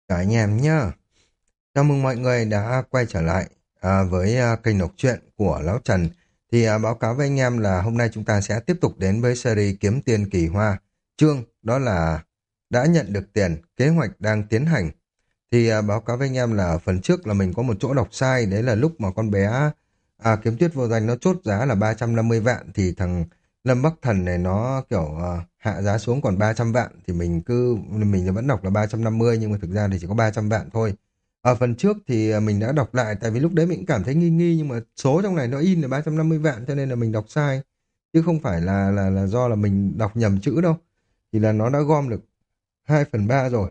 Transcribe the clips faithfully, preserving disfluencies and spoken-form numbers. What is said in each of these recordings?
Cả anh em nhá. Chào mừng mọi người đã quay trở lại à, với à, kênh đọc truyện của Lão Trần. Thì à, báo cáo với anh em là hôm nay chúng ta sẽ tiếp tục đến với series Kiếm Tiền Kỳ Hoa. Chương đó là đã nhận được tiền, kế hoạch đang tiến hành. Thì à, báo cáo với anh em là phần trước là mình có một chỗ đọc sai, đấy là lúc mà con bé à, Kiếm Tuyết Vô Danh nó chốt giá là ba trăm năm mươi vạn thì thằng Lâm Bắc Thần này nó kiểu à, hạ giá xuống còn ba trăm vạn thì mình cứ mình vẫn đọc là ba trăm năm mươi nhưng mà thực ra thì chỉ có ba trăm vạn thôi. Ở phần trước thì à, mình đã đọc lại tại vì lúc đấy mình cũng cảm thấy nghi nghi nhưng mà số trong này nó in là ba trăm năm mươi vạn cho nên là mình đọc sai chứ không phải là là là do là mình đọc nhầm chữ đâu. Thì là nó đã gom được hai phần ba rồi.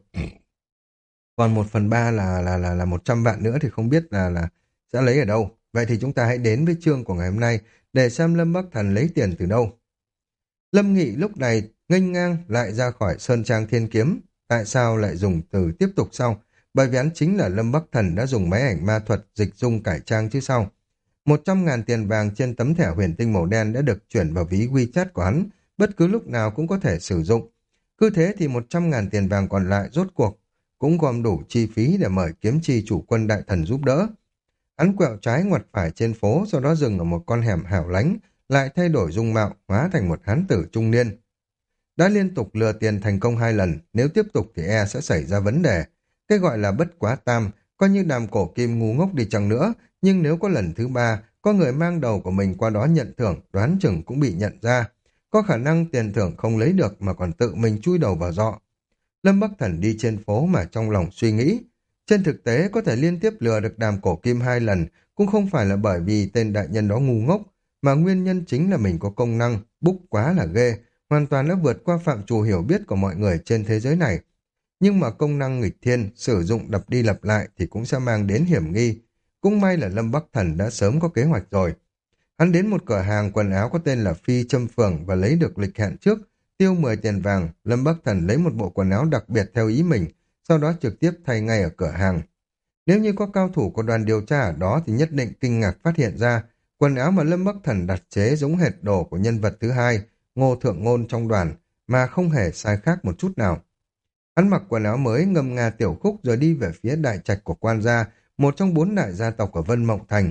Còn một phần ba là là là là một trăm vạn nữa thì không biết là là sẽ lấy ở đâu. Vậy thì chúng ta hãy đến với chương của ngày hôm nay để xem Lâm Bắc Thần lấy tiền từ đâu. Lâm Nghị lúc này nghênh ngang lại ra khỏi Sơn Trang Thiên Kiếm. Tại sao lại dùng từ tiếp tục sau? Bởi vì hắn chính là Lâm Bắc Thần đã dùng máy ảnh ma thuật dịch dung cải trang chứ sao. Một trăm ngàn tiền vàng trên tấm thẻ huyền tinh màu đen đã được chuyển vào ví WeChat của hắn, bất cứ lúc nào cũng có thể sử dụng. Cứ thế thì một trăm ngàn tiền vàng còn lại rốt cuộc cũng gom đủ chi phí để mời kiếm chi chủ quân đại thần giúp đỡ. Hắn quẹo trái ngoặt phải trên phố, sau đó dừng ở một con hẻm hẻo lánh, lại thay đổi dung mạo, hóa thành một hán tử trung niên. Đã liên tục lừa tiền thành công hai lần, nếu tiếp tục thì e sẽ xảy ra vấn đề. Cái gọi là bất quá tam, coi như đàm cổ kim ngu ngốc đi chăng nữa, nhưng nếu có lần thứ ba, có người mang đầu của mình qua đó nhận thưởng, đoán chừng cũng bị nhận ra. Có khả năng tiền thưởng không lấy được mà còn tự mình chui đầu vào giọ. Lâm Bắc Thần đi trên phố mà trong lòng suy nghĩ. Trên thực tế có thể liên tiếp lừa được đàm cổ kim hai lần cũng không phải là bởi vì tên đại nhân đó ngu ngốc, mà nguyên nhân chính là mình có công năng, búc quá là ghê, hoàn toàn đã vượt qua phạm trù hiểu biết của mọi người trên thế giới này. Nhưng mà công năng nghịch thiên, sử dụng lặp đi lặp lại thì cũng sẽ mang đến hiểm nghi. Cũng may là Lâm Bắc Thần đã sớm có kế hoạch rồi. Hắn đến một cửa hàng quần áo có tên là Phi Châm Phường và lấy được lịch hẹn trước, tiêu mười tiền vàng, Lâm Bắc Thần lấy một bộ quần áo đặc biệt theo ý mình, sau đó trực tiếp thay ngay ở cửa hàng. Nếu như có cao thủ của đoàn điều tra ở đó thì nhất định kinh ngạc phát hiện ra quần áo mà Lâm Bắc Thần đặt chế giống hệt đồ của nhân vật thứ hai, Ngô Thượng Ngôn trong đoàn, mà không hề sai khác một chút nào. Hắn mặc quần áo mới ngâm nga tiểu khúc rồi đi về phía đại trạch của quan gia, một trong bốn đại gia tộc ở Vân Mộng Thành.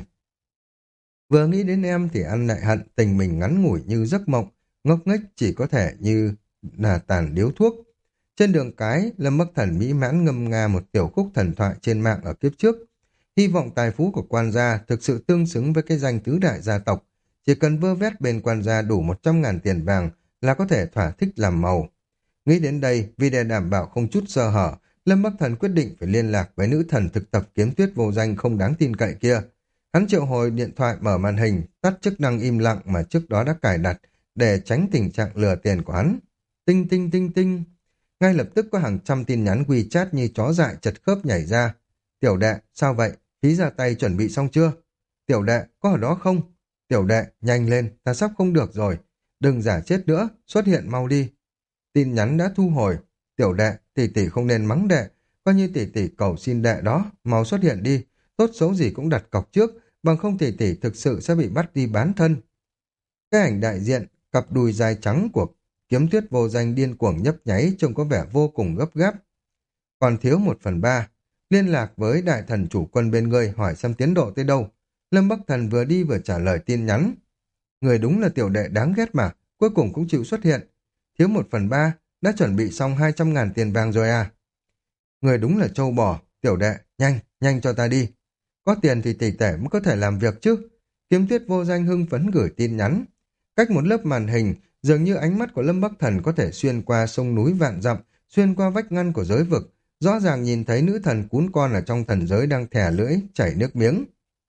Vừa nghĩ đến em thì anh lại hận tình mình ngắn ngủi như giấc mộng, ngốc nghếch chỉ có thể như là tàn điếu thuốc. Trên đường cái, Lâm Bắc Thần mỹ mãn ngâm nga một tiểu khúc thần thoại trên mạng ở kiếp trước. Hy vọng tài phú của quan gia thực sự tương xứng với cái danh tứ đại gia tộc. Chỉ cần vơ vét bên quan gia đủ một trăm ngàn tiền vàng là có thể thỏa thích làm màu. Nghĩ đến đây, vì để đảm bảo không chút sơ hở, Lâm Bắc Thần quyết định phải liên lạc với nữ thần thực tập kiếm tuyết vô danh không đáng tin cậy kia. Hắn triệu hồi điện thoại mở màn hình, tắt chức năng im lặng mà trước đó đã cài đặt để tránh tình trạng lừa tiền của hắn. Tinh tinh tinh tinh. Ngay lập tức có hàng trăm tin nhắn WeChat như chó dại chật khớp nhảy ra. Tiểu đệ, sao vậy? Phí ra tay chuẩn bị xong chưa? Tiểu đệ, có ở đó không? Tiểu đệ, nhanh lên, ta sắp không được rồi. Đừng giả chết nữa, xuất hiện mau đi. Tin nhắn đã thu hồi. Tiểu đệ, tỷ tỷ không nên mắng đệ. Coi như tỷ tỷ cầu xin đệ đó, mau xuất hiện đi. Tốt xấu gì cũng đặt cọc trước, bằng không tỷ tỷ thực sự sẽ bị bắt đi bán thân. Cái ảnh đại diện, cặp đùi dài trắng của kiếm tuyết vô danh điên cuồng nhấp nháy trông có vẻ vô cùng gấp gáp. Còn thiếu một phần ba, liên lạc với đại thần chủ quân bên ngươi hỏi xem tiến độ tới đâu. Lâm Bắc Thần vừa đi vừa trả lời tin nhắn. Người đúng là tiểu đệ đáng ghét mà, cuối cùng cũng chịu xuất hiện. Thiếu một phần ba, đã chuẩn bị xong hai trăm ngàn tiền vàng rồi à. Người đúng là trâu bò, tiểu đệ, nhanh, nhanh cho ta đi. Có tiền thì tỷ tể mới có thể làm việc chứ. Kiếm tuyết vô danh hưng phấn gửi tin nhắn. Cách một lớp màn hình, dường như ánh mắt của Lâm Bắc Thần có thể xuyên qua sông núi vạn dặm, xuyên qua vách ngăn của giới vực, rõ ràng nhìn thấy nữ thần cún con ở trong thần giới đang thè lưỡi, chảy nước miếng.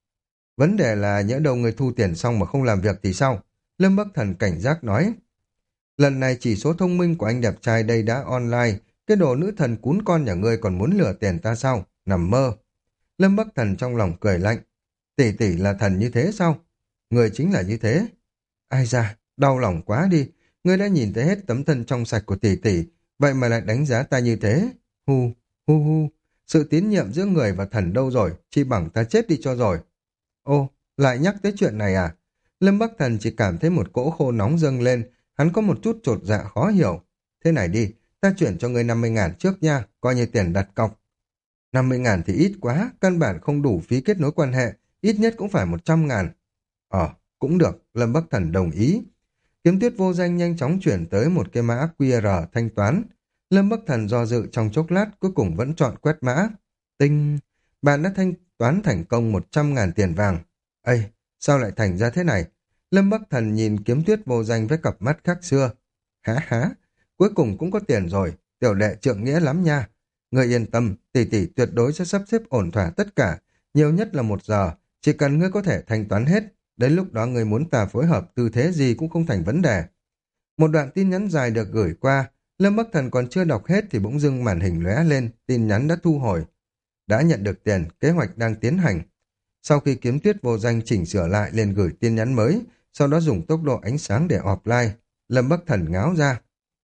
Vấn đề là nhỡ đầu người thu tiền xong mà không làm việc thì sao? Lâm Bắc Thần cảnh giác nói. Lần này chỉ số thông minh của anh đẹp trai đây đã online, cái đồ nữ thần cún con nhà ngươi còn muốn lừa tiền ta sao? Nằm mơ. Lâm Bắc Thần trong lòng cười lạnh. Tỷ tỷ là thần như thế sao? Người chính là như thế. Ai da, đau lòng quá đi. Ngươi đã nhìn thấy hết tấm thân trong sạch của tỷ tỷ, vậy mà lại đánh giá ta như thế. Hu, hu hu. Sự tín nhiệm giữa người và thần đâu rồi, chỉ bằng ta chết đi cho rồi. Ô, lại nhắc tới chuyện này à? Lâm Bắc Thần chỉ cảm thấy một cỗ khô nóng dâng lên, hắn có một chút chột dạ khó hiểu. Thế này đi, ta chuyển cho ngươi năm mươi ngàn trước nha, coi như tiền đặt cọc. năm mươi ngàn thì ít quá, căn bản không đủ phí kết nối quan hệ, ít nhất cũng phải một trăm ngàn. Ờ, cũng được, Lâm Bắc Thần đồng ý. Kiếm tuyết vô danh nhanh chóng chuyển tới một cái mã quy rờ thanh toán. Lâm Bắc Thần do dự trong chốc lát, cuối cùng vẫn chọn quét mã. Tinh, bạn đã thanh toán thành công một trăm ngàn tiền vàng. Ây, sao lại thành ra thế này? Lâm Bắc Thần nhìn kiếm tuyết vô danh với cặp mắt khác xưa. Há há, cuối cùng cũng có tiền rồi, tiểu đệ trượng nghĩa lắm nha. Ngươi yên tâm, tỷ tỷ tuyệt đối sẽ sắp xếp ổn thỏa tất cả, nhiều nhất là một giờ, chỉ cần ngươi có thể thanh toán hết, đến lúc đó ngươi muốn ta phối hợp tư thế gì cũng không thành vấn đề. Một đoạn tin nhắn dài được gửi qua, Lâm Bắc Thần còn chưa đọc hết thì bỗng dưng màn hình lóe lên, tin nhắn đã thu hồi. Đã nhận được tiền, kế hoạch đang tiến hành. Sau khi kiếm tuyết vô danh chỉnh sửa lại liền gửi tin nhắn mới, sau đó dùng tốc độ ánh sáng để offline, Lâm Bắc Thần ngáo ra.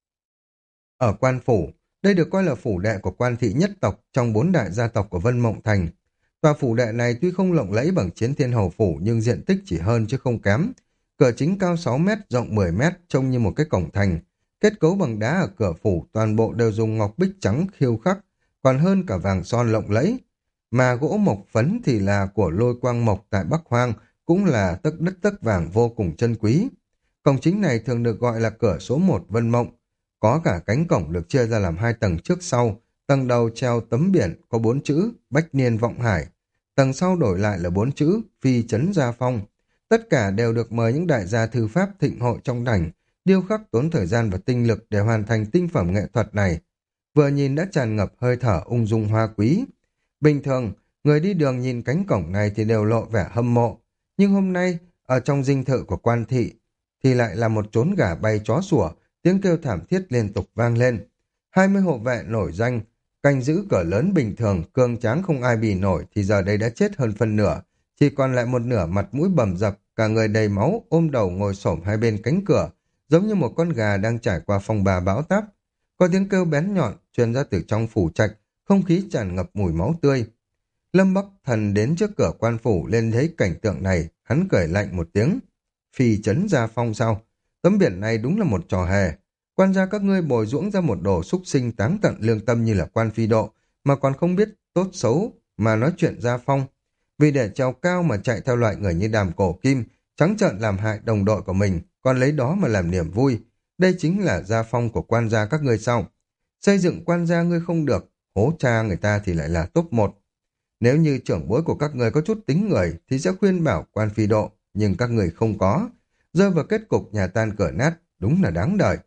Ở quan phủ, đây được coi là phủ đệ của quan thị nhất tộc trong bốn đại gia tộc của Vân Mộng Thành. Tòa phủ đệ này tuy không lộng lẫy bằng Chiến Thiên Hầu phủ nhưng diện tích chỉ hơn chứ không kém. Cửa chính cao sáu mét, rộng mười mét, trông như một cái cổng thành. Kết cấu bằng đá ở cửa phủ toàn bộ đều dùng ngọc bích trắng khiêu khắc, còn hơn cả vàng son lộng lẫy. Mà gỗ mộc phấn thì là của Lôi Quang Mộc tại Bắc Hoang, cũng là tấc đất tấc vàng vô cùng chân quý. Cổng chính này thường được gọi là cửa số một Vân Mộng. Có cả cánh cổng được chia ra làm hai tầng trước sau, tầng đầu treo tấm biển có bốn chữ Bách Niên Vọng Hải, tầng sau đổi lại là bốn chữ Phi Trấn Gia Phong. Tất cả đều được mời những đại gia thư pháp thịnh hội trong thành, điêu khắc tốn thời gian và tinh lực để hoàn thành tinh phẩm nghệ thuật này. Vừa nhìn đã tràn ngập hơi thở ung dung hoa quý. Bình thường, người đi đường nhìn cánh cổng này thì đều lộ vẻ hâm mộ, nhưng hôm nay, ở trong dinh thự của quan thị, thì lại là một chốn gà bay chó sủa, tiếng kêu thảm thiết liên tục vang lên. Hai mươi hộ vệ nổi danh, canh giữ cửa lớn bình thường, cường tráng không ai bì nổi thì giờ đây đã chết hơn phân nửa, chỉ còn lại một nửa mặt mũi bầm dập, cả người đầy máu, ôm đầu ngồi xổm hai bên cánh cửa, giống như một con gà đang trải qua phong ba bão táp. Có tiếng kêu bén nhọn truyền ra từ trong phủ trạch, không khí tràn ngập mùi máu tươi. Lâm Bắc Thần đến trước cửa quan phủ lên thấy cảnh tượng này, hắn cười lạnh một tiếng. Phi Trấn Gia Phong sao? Tấm biển này đúng là một trò hề. Quan gia các ngươi bồi dưỡng ra một đồ súc sinh táng tận lương tâm như là quan phi độ, mà còn không biết tốt xấu mà nói chuyện Gia Phong. Vì để trèo cao mà chạy theo loại người như Đàm Cổ Kim, trắng trợn làm hại đồng đội của mình, còn lấy đó mà làm niềm vui. Đây chính là Gia Phong của quan gia các ngươi sao? Xây dựng quan gia ngươi không được, hố cha người ta thì lại là top một. Nếu như trưởng bối của các người có chút tính người thì sẽ khuyên bảo quan phi độ, nhưng các người không có. Rơi vào kết cục nhà tan cửa nát, đúng là đáng đời.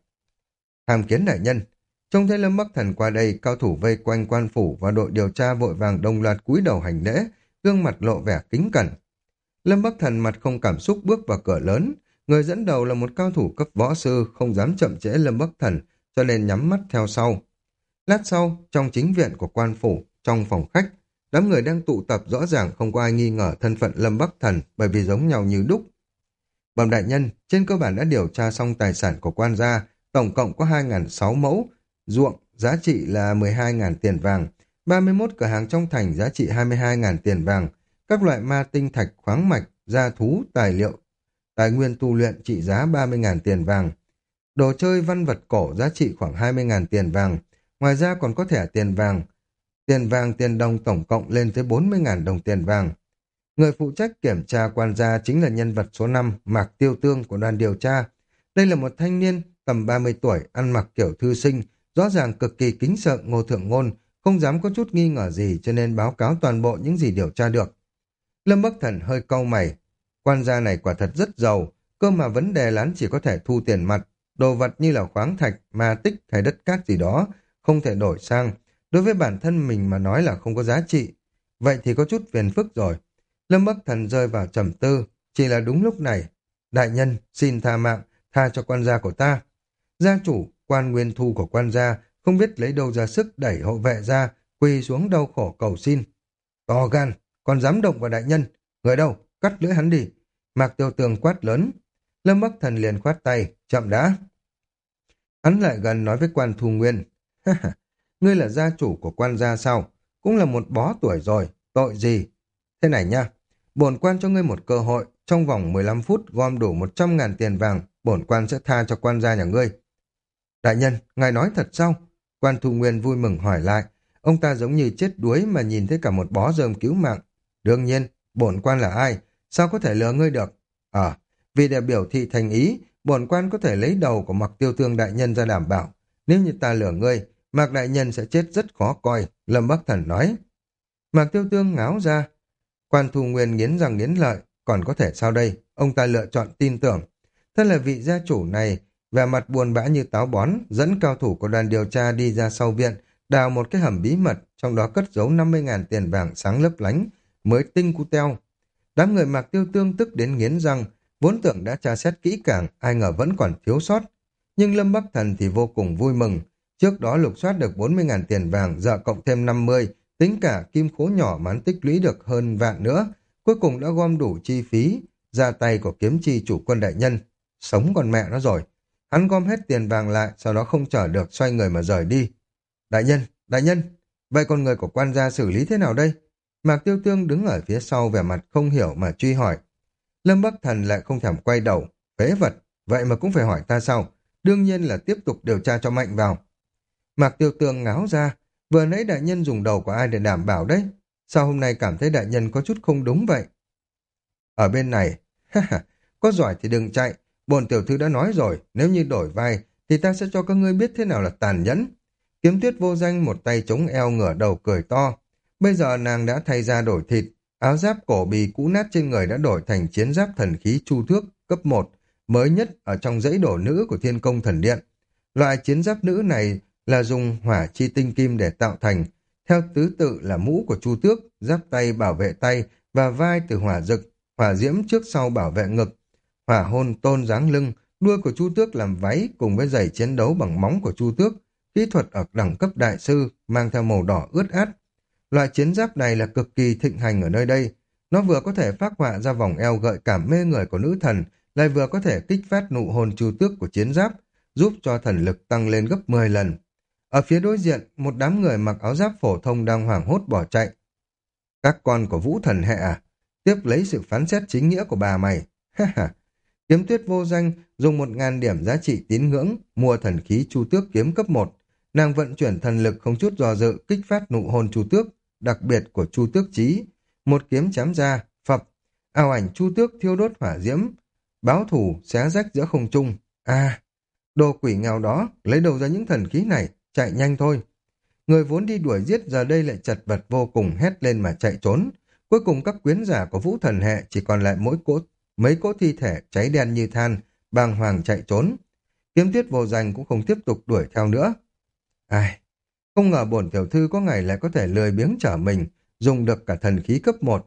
Hàm Kiến đại nhân, trông thấy Lâm Bắc Thần qua đây, cao thủ vây quanh quan phủ và đội điều tra vội vàng đồng loạt cúi đầu hành lễ, gương mặt lộ vẻ kính cẩn. Lâm Bắc Thần mặt không cảm xúc bước vào cửa lớn, người dẫn đầu là một cao thủ cấp võ sư, không dám chậm trễ Lâm Bắc Thần, cho nên nhắm mắt theo sau. Lát sau, trong chính viện của quan phủ, trong phòng khách, đám người đang tụ tập rõ ràng không có ai nghi ngờ thân phận Lâm Bắc Thần bởi vì giống nhau như đúc. Bẩm đại nhân, trên cơ bản đã điều tra xong tài sản của quan gia, tổng cộng có hai nghìn sáu mẫu ruộng, giá trị là mười hai nghìn tiền vàng, ba mươi mốt cửa hàng trong thành giá trị hai mươi hai nghìn tiền vàng, các loại ma tinh thạch, khoáng mạch, gia thú, tài liệu, tài nguyên tu luyện trị giá ba mươi nghìn tiền vàng, đồ chơi văn vật cổ giá trị khoảng hai mươi nghìn tiền vàng, ngoài ra còn có thẻ tiền vàng, tiền vàng tiền đồng tổng cộng lên tới bốn mươi nghìn đồng tiền vàng. Người phụ trách kiểm tra quan gia chính là nhân vật số năm, Mạc Tiêu Tương của đoàn điều tra. Đây là một thanh niên tầm ba mươi tuổi, ăn mặc kiểu thư sinh, rõ ràng cực kỳ kính sợ Ngô Thượng Ngôn, không dám có chút nghi ngờ gì cho nên báo cáo toàn bộ những gì điều tra được. Lâm Bắc Thần hơi cau mày, quan gia này quả thật rất giàu, cơ mà vấn đề là hắn chỉ có thể thu tiền mặt, đồ vật như là khoáng thạch, ma tích hay đất cát gì đó, không thể đổi sang. Đối với bản thân mình mà nói là không có giá trị. Vậy thì có chút phiền phức rồi. Lâm Bắc Thần rơi vào trầm tư, chỉ là đúng lúc này. Đại nhân, xin tha mạng, tha cho quan gia của ta. Gia chủ, quan nguyên thu của quan gia, không biết lấy đâu ra sức đẩy hộ vệ ra, quỳ xuống đau khổ cầu xin. To gan, còn dám động vào đại nhân. Người đâu, cắt lưỡi hắn đi. Mạc Tiêu Tường quát lớn. Lâm Bắc Thần liền khoát tay, chậm đã. Hắn lại gần nói với quan Thu Nguyên. Ngươi là gia chủ của quan gia sao? Cũng là một bó tuổi rồi, tội gì? Thế này nha, bổn quan cho ngươi một cơ hội, trong vòng mười lăm phút gom đủ một trăm ngàn tiền vàng, bổn quan sẽ tha cho quan gia nhà ngươi. Đại nhân, ngài nói thật sao? Quan Thu Nguyên vui mừng hỏi lại, Ông ta giống như chết đuối mà nhìn thấy cả một bó rơm cứu mạng. Đương nhiên, bổn quan là ai? Sao có thể lừa ngươi được? Ờ, vì để biểu thị thành ý, bổn quan có thể lấy đầu của Mạc Tiêu Tương đại nhân ra đảm bảo. Nếu như ta lừa ngươi, Mạc đại nhân sẽ chết rất khó coi, Lâm Bắc Thần nói. Mạc Tiêu Tương ngáo ra. Quan Thu Nguyên nghiến răng nghiến lợi, còn có thể sao đây? Ông ta lựa chọn tin tưởng. Thân là vị gia chủ này, vẻ mặt buồn bã như táo bón, dẫn cao thủ của đoàn điều tra đi ra sau viện, đào một cái hầm bí mật, trong đó cất giấu năm mươi ngàn tiền vàng sáng lấp lánh, mới tinh cu teo. Đám người Mạc Tiêu Tương tức đến nghiến răng, vốn tưởng đã tra xét kỹ càng, ai ngờ vẫn còn thiếu sót. Nhưng Lâm Bắc Thần thì vô cùng vui mừng. Trước đó lục soát được bốn mươi ngàn tiền vàng, giờ cộng thêm năm mươi, tính cả kim khố nhỏ mà hắn tích lũy được hơn vạn nữa. Cuối cùng đã gom đủ chi phí, ra tay của kiếm chi chủ quân đại nhân. Sống còn mẹ nó rồi. Hắn gom hết tiền vàng lại, sau đó không chở được xoay người mà rời đi. Đại nhân, đại nhân, vậy con người của quan gia xử lý thế nào đây? Mạc Tiêu Tương đứng ở phía sau vẻ mặt không hiểu mà truy hỏi. Lâm Bắc Thần lại không thèm quay đầu. Phế vật, vậy mà cũng phải hỏi ta sao? Đương nhiên là tiếp tục điều tra cho mạnh vào. Mạc Tiêu Tương ngáo ra, vừa nãy đại nhân dùng đầu của ai để đảm bảo đấy? Sao hôm nay cảm thấy đại nhân có chút không đúng vậy? Ở bên này, có giỏi thì đừng chạy. Bồn tiểu thư đã nói rồi, nếu như đổi vai, thì ta sẽ cho các ngươi biết thế nào là tàn nhẫn. Kiếm Tuyết vô danh một tay chống eo ngửa đầu cười to. Bây giờ nàng đã thay ra đổi thịt, áo giáp cổ bì cũ nát trên người đã đổi thành chiến giáp thần khí chu thước cấp một, mới nhất ở trong dãy đổ nữ của Thiên Công Thần Điện. Loại chiến giáp nữ này là dùng hỏa chi tinh kim để tạo thành, theo tứ tự là mũ của chu tước, giáp tay bảo vệ tay và vai từ hỏa dực, hỏa diễm trước sau bảo vệ ngực, hỏa hôn tôn dáng lưng, đuôi của chu tước làm váy cùng với giày chiến đấu bằng móng của chu tước, kỹ thuật ở đẳng cấp đại sư, mang theo màu đỏ ướt át. Loại chiến giáp này là cực kỳ thịnh hành ở nơi đây. Nó vừa có thể phác họa ra vòng eo gợi cảm mê người của nữ thần, lại vừa có thể kích phát nụ hôn chu tước của chiến giáp, giúp cho thần lực tăng lên gấp mười lần. Ở phía đối diện, một đám người mặc áo giáp phổ thông đang hoảng hốt bỏ chạy. Các con của Vũ Thần Hệ à? Tiếp lấy sự phán xét chính nghĩa của bà mày. Ha ha. Kiếm Tuyết vô danh dùng một ngàn điểm giá trị tín ngưỡng mua thần khí chu tước kiếm cấp một. Nàng vận chuyển thần lực không chút do dự kích phát nụ hôn chu tước, đặc biệt của chu tước chí. Một kiếm chém ra, phập, ảo ảnh chu tước thiêu đốt hỏa diễm, báo thủ xé rách giữa không trung. À, đồ quỷ nghèo đó, lấy đâu ra những thần khí này, chạy nhanh thôi. Người vốn đi đuổi giết giờ đây lại chật vật vô cùng hét lên mà chạy trốn. Cuối cùng các quyến giả của Vũ Thần Hệ chỉ còn lại mỗi cỗ, mấy cỗ thi thể cháy đen như than, bàng hoàng chạy trốn. Kiếm Tuyết vô danh cũng không tiếp tục đuổi theo nữa. Ai, không ngờ bổn tiểu thư có ngày lại có thể lười biếng trở mình, dùng được cả thần khí cấp một.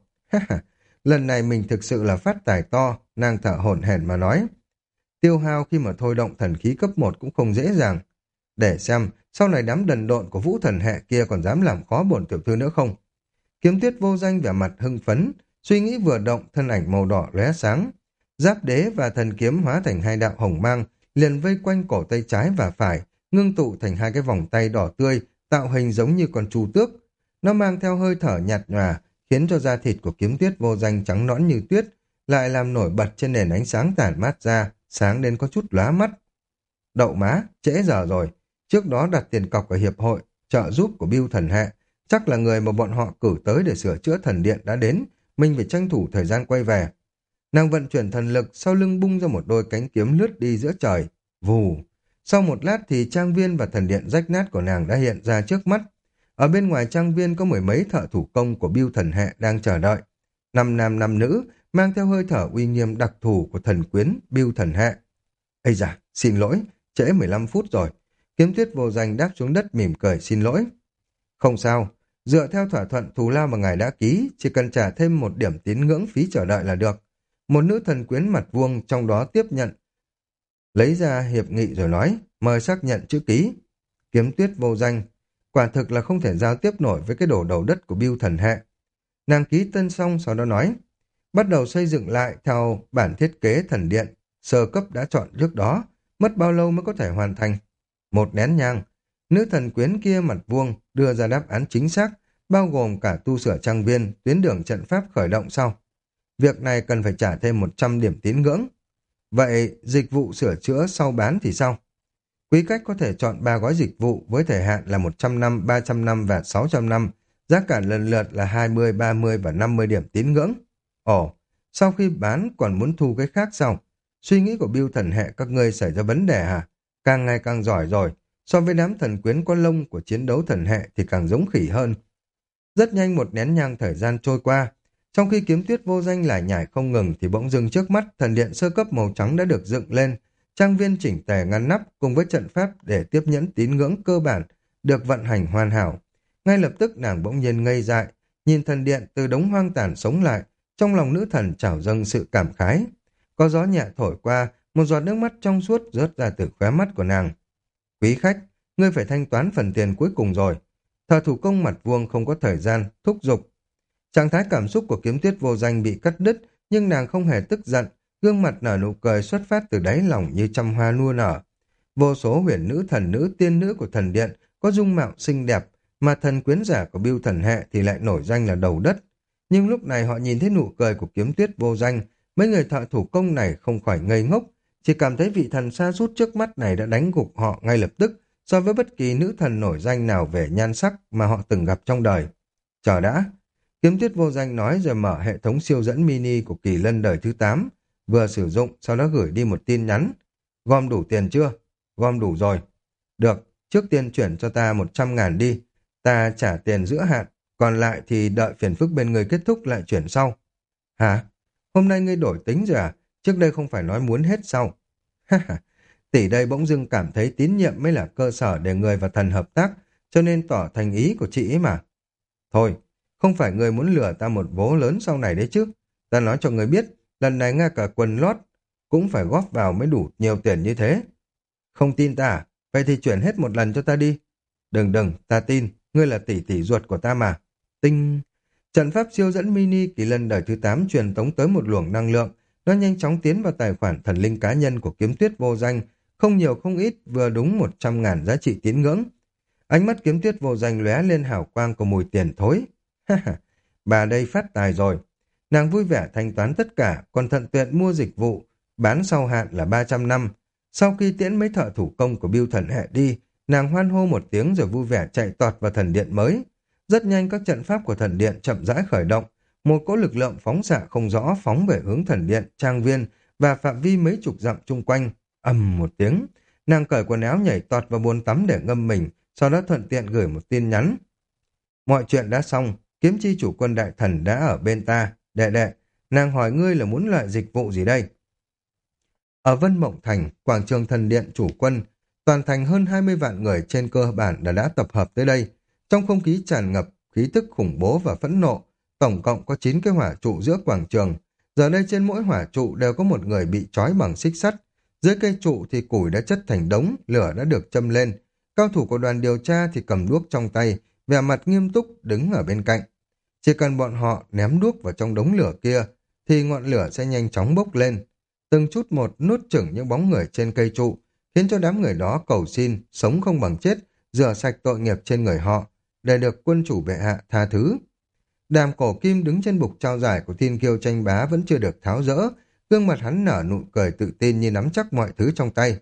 Lần này mình thực sự là phát tài to, nàng thở hổn hển mà nói. Tiêu hao khi mà thôi động thần khí cấp một cũng không dễ dàng. Để xem, sau này đám đần độn của Vũ Thần Hệ kia còn dám làm khó bổn tiểu thư nữa không? Kiếm Tuyết vô danh vẻ mặt hưng phấn, suy nghĩ vừa động, thân ảnh màu đỏ lóe sáng. Giáp đế và thần kiếm hóa thành hai đạo hồng mang, liền vây quanh cổ tay trái và phải, ngưng tụ thành hai cái vòng tay đỏ tươi, tạo hình giống như con chu tước. Nó mang theo hơi thở nhạt nhòa, khiến cho da thịt của Kiếm Tuyết vô danh trắng nõn như tuyết, lại làm nổi bật trên nền ánh sáng tản mát ra, sáng đến có chút lóa mắt. Đậu má, trễ giờ rồi. Trước đó đặt tiền cọc ở hiệp hội, trợ giúp của Bưu Thần Hệ, chắc là người mà bọn họ cử tới để sửa chữa thần điện đã đến, mình phải tranh thủ thời gian quay về. Nàng vận chuyển thần lực, sau lưng bung ra một đôi cánh kiếm lướt đi giữa trời. Vù! Sau một lát thì trang viên và thần điện rách nát của nàng đã hiện ra trước mắt. Ở bên ngoài trang viên có mười mấy thợ thủ công của Bưu Thần Hệ đang chờ đợi. Năm nam năm nữ, mang theo hơi thở uy nghiêm đặc thù của thần quyến Bưu Thần Hệ. Ây da, xin lỗi, trễ mười lăm phút rồi. Kiếm Tuyết vô danh đáp xuống đất mỉm cười xin lỗi. Không sao, dựa theo thỏa thuận thù lao mà ngài đã ký, chỉ cần trả thêm một điểm tín ngưỡng phí chờ đợi là được. Một nữ thần quyến mặt vuông trong đó tiếp nhận, lấy ra hiệp nghị rồi nói, mời xác nhận chữ ký. Kiếm Tuyết vô danh, quả thực là không thể giao tiếp nổi với cái đổ đầu đất của Bưu Thần Hệ. Nàng ký tên xong sau đó nói, bắt đầu xây dựng lại theo bản thiết kế thần điện, sơ cấp đã chọn trước đó, mất bao lâu mới có thể hoàn thành? Một nén nhang. Nữ thần quyến kia mặt vuông đưa ra đáp án chính xác, bao gồm cả tu sửa trang viên, tuyến đường trận pháp khởi động sau. Việc này cần phải trả thêm một trăm điểm tín ngưỡng. Vậy dịch vụ sửa chữa sau bán thì sao? Quý khách có thể chọn ba gói dịch vụ với thời hạn là một trăm năm, ba trăm năm và sáu trăm năm, giá cả lần lượt là hai mươi, ba mươi và năm mươi điểm tín ngưỡng. Ồ, sau khi bán còn muốn thu cái khác sao? Suy nghĩ của Bưu thần hệ các ngươi xảy ra vấn đề hả? Càng ngày càng giỏi rồi, so với đám thần quyến có lông của chiến đấu thần hệ thì càng giống khỉ hơn. Rất nhanh một nén nhang thời gian trôi qua, trong khi kiếm tuyết vô danh lải nhải không ngừng thì bỗng dưng trước mắt thần điện sơ cấp màu trắng đã được dựng lên, trang viên chỉnh tề ngăn nắp cùng với trận pháp để tiếp nhẫn tín ngưỡng cơ bản được vận hành hoàn hảo. Ngay lập tức nàng bỗng nhiên ngây dại, nhìn thần điện từ đống hoang tàn sống lại, trong lòng nữ thần trào dâng sự cảm khái. Có gió nhẹ thổi qua, một giọt nước mắt trong suốt rớt ra từ khóe mắt của nàng. Quý khách, ngươi phải thanh toán phần tiền cuối cùng rồi. Thợ thủ công mặt vuông không có thời gian, thúc giục. Trạng thái cảm xúc của kiếm tuyết vô danh bị cắt đứt, nhưng nàng không hề tức giận, gương mặt nở nụ cười xuất phát từ đáy lòng như trăm hoa nua nở. Vô số huyền nữ thần nữ tiên nữ của thần điện có dung mạo xinh đẹp, mà thần quyến giả của Bưu thần hệ thì lại nổi danh là đầu đất. Nhưng lúc này họ nhìn thấy nụ cười của kiếm tuyết vô danh, mấy người thợ thủ công này không khỏi ngây ngốc, chỉ cảm thấy vị thần sa sút trước mắt này đã đánh gục họ ngay lập tức so với bất kỳ nữ thần nổi danh nào về nhan sắc mà họ từng gặp trong đời. Chờ đã, kiếm tuyết vô danh nói rồi mở hệ thống siêu dẫn mini của kỳ lân đời thứ tám, vừa sử dụng sau đó gửi đi một tin nhắn. Gom đủ tiền chưa? Gom đủ rồi. Được, trước tiên chuyển cho ta một trăm ngàn đi, ta trả tiền giữa hạn, còn lại thì đợi phiền phức bên người kết thúc lại chuyển sau. Hả? Hôm nay ngươi đổi tính rồi à? Trước đây không phải nói muốn hết sao? Ha ha, tỷ đây bỗng dưng cảm thấy tín nhiệm mới là cơ sở để người và thần hợp tác, cho nên tỏ thành ý của chị ấy mà. Thôi, không phải người muốn lừa ta một vố lớn sau này đấy chứ. Ta nói cho người biết, lần này ngay cả quần lót cũng phải góp vào mới đủ nhiều tiền như thế. Không tin ta à? Vậy thì chuyển hết một lần cho ta đi. Đừng đừng, ta tin, ngươi là tỷ tỷ ruột của ta mà. Tinh... Trận pháp siêu dẫn mini kỳ lân đời thứ tám truyền tống tới một luồng năng lượng, nó nhanh chóng tiến vào tài khoản thần linh cá nhân của kiếm tuyết vô danh, không nhiều không ít, vừa đúng một trăm ngàn giá trị tín ngưỡng. Ánh mắt kiếm tuyết vô danh lóe lên hào quang của mùi tiền thối. Ha ha, bà đây phát tài rồi. Nàng vui vẻ thanh toán tất cả, còn thận tiện mua dịch vụ, bán sau hạn là ba trăm năm. Sau khi tiễn mấy thợ thủ công của Bưu thần hệ đi, nàng hoan hô một tiếng rồi vui vẻ chạy toạt vào thần điện mới. Rất nhanh các trận pháp của thần điện chậm rãi khởi động, một cỗ lực lượng phóng xạ không rõ phóng về hướng thần điện, trang viên và phạm vi mấy chục dặm chung quanh. Ầm một tiếng, nàng cởi quần áo nhảy toạt vào bồn tắm để ngâm mình, sau đó thuận tiện gửi một tin nhắn. Mọi chuyện đã xong, kiếm chi chủ quân đại thần đã ở bên ta. Đệ đệ, nàng hỏi ngươi là muốn loại dịch vụ gì đây? Ở Vân Mộng Thành, quảng trường thần điện chủ quân, toàn thành hơn hai mươi vạn người trên cơ bản đã đã tập hợp tới đây. Trong không khí tràn ngập, khí tức khủng bố và phẫn nộ, tổng cộng có chín cái hỏa trụ giữa quảng trường. Giờ đây trên mỗi hỏa trụ đều có một người bị trói bằng xích sắt. Dưới cây trụ thì củi đã chất thành đống, lửa đã được châm lên. Cao thủ của đoàn điều tra thì cầm đuốc trong tay, vẻ mặt nghiêm túc đứng ở bên cạnh. Chỉ cần bọn họ ném đuốc vào trong đống lửa kia, thì ngọn lửa sẽ nhanh chóng bốc lên. Từng chút một nuốt chửng những bóng người trên cây trụ, khiến cho đám người đó cầu xin, sống không bằng chết, rửa sạch tội nghiệp trên người họ, để được quân chủ bệ hạ tha thứ. Đàm Cổ Kim đứng trên bục trao giải của thiên kiêu tranh bá vẫn chưa được tháo rỡ, gương mặt hắn nở nụ cười tự tin như nắm chắc mọi thứ trong tay.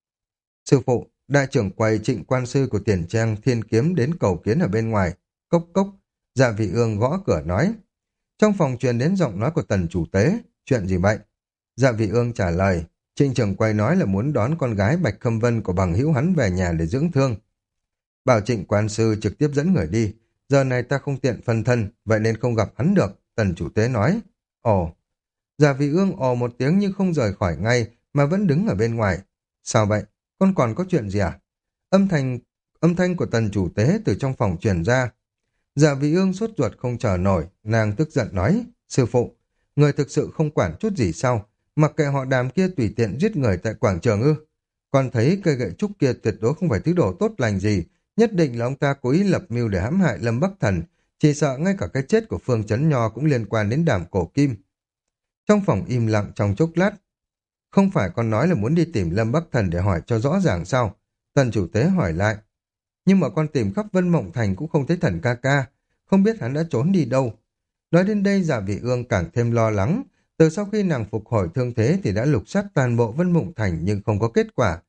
Sư phụ, đại trưởng quầy Trịnh quan sư của Tiền Trang Thiên Kiếm đến cầu kiến ở bên ngoài. Cốc cốc, Dạ Vị Ương gõ cửa nói. Trong phòng truyền đến giọng nói của Tần chủ tế, chuyện gì vậy? Dạ Vị Ương trả lời, Trịnh trưởng quầy nói là muốn đón con gái Bạch Khâm Vân của bằng hữu hắn về nhà để dưỡng thương. Bảo Trịnh quan sư trực tiếp dẫn người đi, giờ này ta không tiện phân thân, vậy nên không gặp hắn được, Tần chủ tế nói. Ồ, Dạ Vị Ương ồ một tiếng nhưng không rời khỏi ngay, mà vẫn đứng ở bên ngoài. Sao vậy? Con còn có chuyện gì à? Âm thanh, âm thanh của Tần chủ tế từ trong phòng truyền ra. Dạ Vị Ương sốt ruột không chờ nổi, nàng tức giận nói, sư phụ, người thực sự không quản chút gì sao? Mặc kệ họ Đàm kia tùy tiện giết người tại quảng trường ư? Còn thấy cây gậy trúc kia tuyệt đối không phải thứ đồ tốt lành gì, nhất định là ông ta cố ý lập mưu để hãm hại Lâm Bắc Thần, chỉ sợ ngay cả cái chết của Phương Chấn Nho cũng liên quan đến Đàm Cổ Kim. Trong phòng im lặng trong chốc lát, không phải con nói là muốn đi tìm Lâm Bắc Thần để hỏi cho rõ ràng sao? Tần chủ tế hỏi lại. Nhưng mà con tìm khắp Vân Mộng Thành cũng không thấy thần ca ca, không biết hắn đã trốn đi đâu. Nói đến đây Dạ Vị Ương càng thêm lo lắng, từ sau khi nàng phục hồi thương thế thì đã lục soát toàn bộ Vân Mộng Thành nhưng không có kết quả.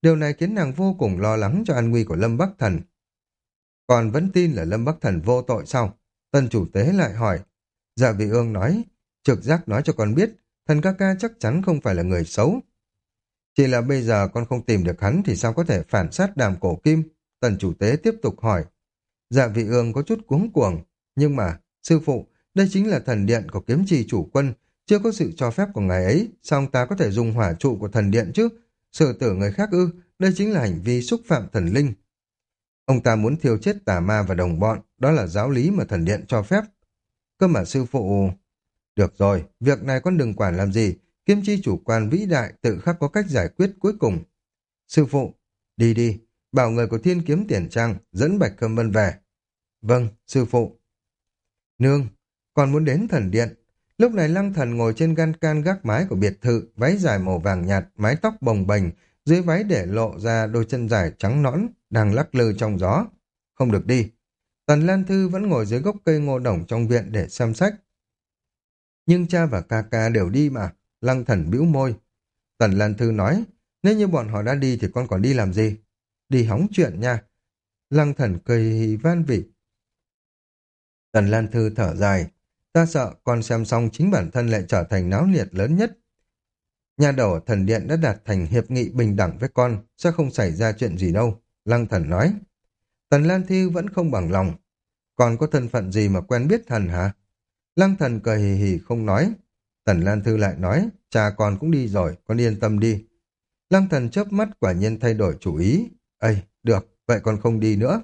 Điều này khiến nàng vô cùng lo lắng cho an nguy của Lâm Bắc Thần. Còn vẫn tin là Lâm Bắc Thần vô tội sao? Tần chủ tế lại hỏi. Dạ vị ương nói, trực giác nói cho con biết, thần ca ca chắc chắn không phải là người xấu. Chỉ là bây giờ con không tìm được hắn thì sao có thể phản sát Đàm Cổ Kim? Tần chủ tế tiếp tục hỏi. Dạ vị ương có chút cuống cuồng. Nhưng mà, sư phụ, đây chính là thần điện của kiếm trì chủ quân, chưa có sự cho phép của ngài ấy, sao ông ta có thể dùng hỏa trụ của thần điện chứ? Xử tử người khác ư, đây chính là hành vi xúc phạm thần linh. Ông ta muốn thiêu chết tà ma và đồng bọn, đó là giáo lý mà thần điện cho phép. Cơ mà sư phụ... Được rồi, việc này con đừng quản làm gì, kiếm chi chủ quan vĩ đại tự khắc có cách giải quyết cuối cùng. Sư phụ, đi đi, bảo người của Thiên Kiếm Tiền Trang dẫn Bạch Khâm Vân về. Vâng, sư phụ. Nương, còn muốn đến thần điện. Lúc này Lăng Thần ngồi trên gan can gác mái của biệt thự, váy dài màu vàng nhạt, mái tóc bồng bềnh, dưới váy để lộ ra đôi chân dài trắng nõn, đang lắc lư trong gió. Không được đi. Tần Lan Thư vẫn ngồi dưới gốc cây ngô đồng trong viện để xem sách. Nhưng cha và ca ca đều đi mà. Lăng Thần bĩu môi. Tần Lan Thư nói, nếu như bọn họ đã đi thì con còn đi làm gì? Đi hóng chuyện nha. Lăng Thần cười van vỉ. Tần Lan Thư thở dài. Ta sợ con xem xong chính bản thân lại trở thành náo nhiệt lớn nhất. Nhà đầu thần điện đã đạt thành hiệp nghị bình đẳng với con, sẽ không xảy ra chuyện gì đâu. Lăng Thần nói. Tần Lan Thư vẫn không bằng lòng. Còn có thân phận gì mà quen biết thần hả? Lăng Thần cười hì hì không nói. Tần Lan Thư lại nói, cha con cũng đi rồi, con yên tâm đi. Lăng Thần chớp mắt quả nhiên thay đổi chủ ý. Ây, được, vậy con không đi nữa.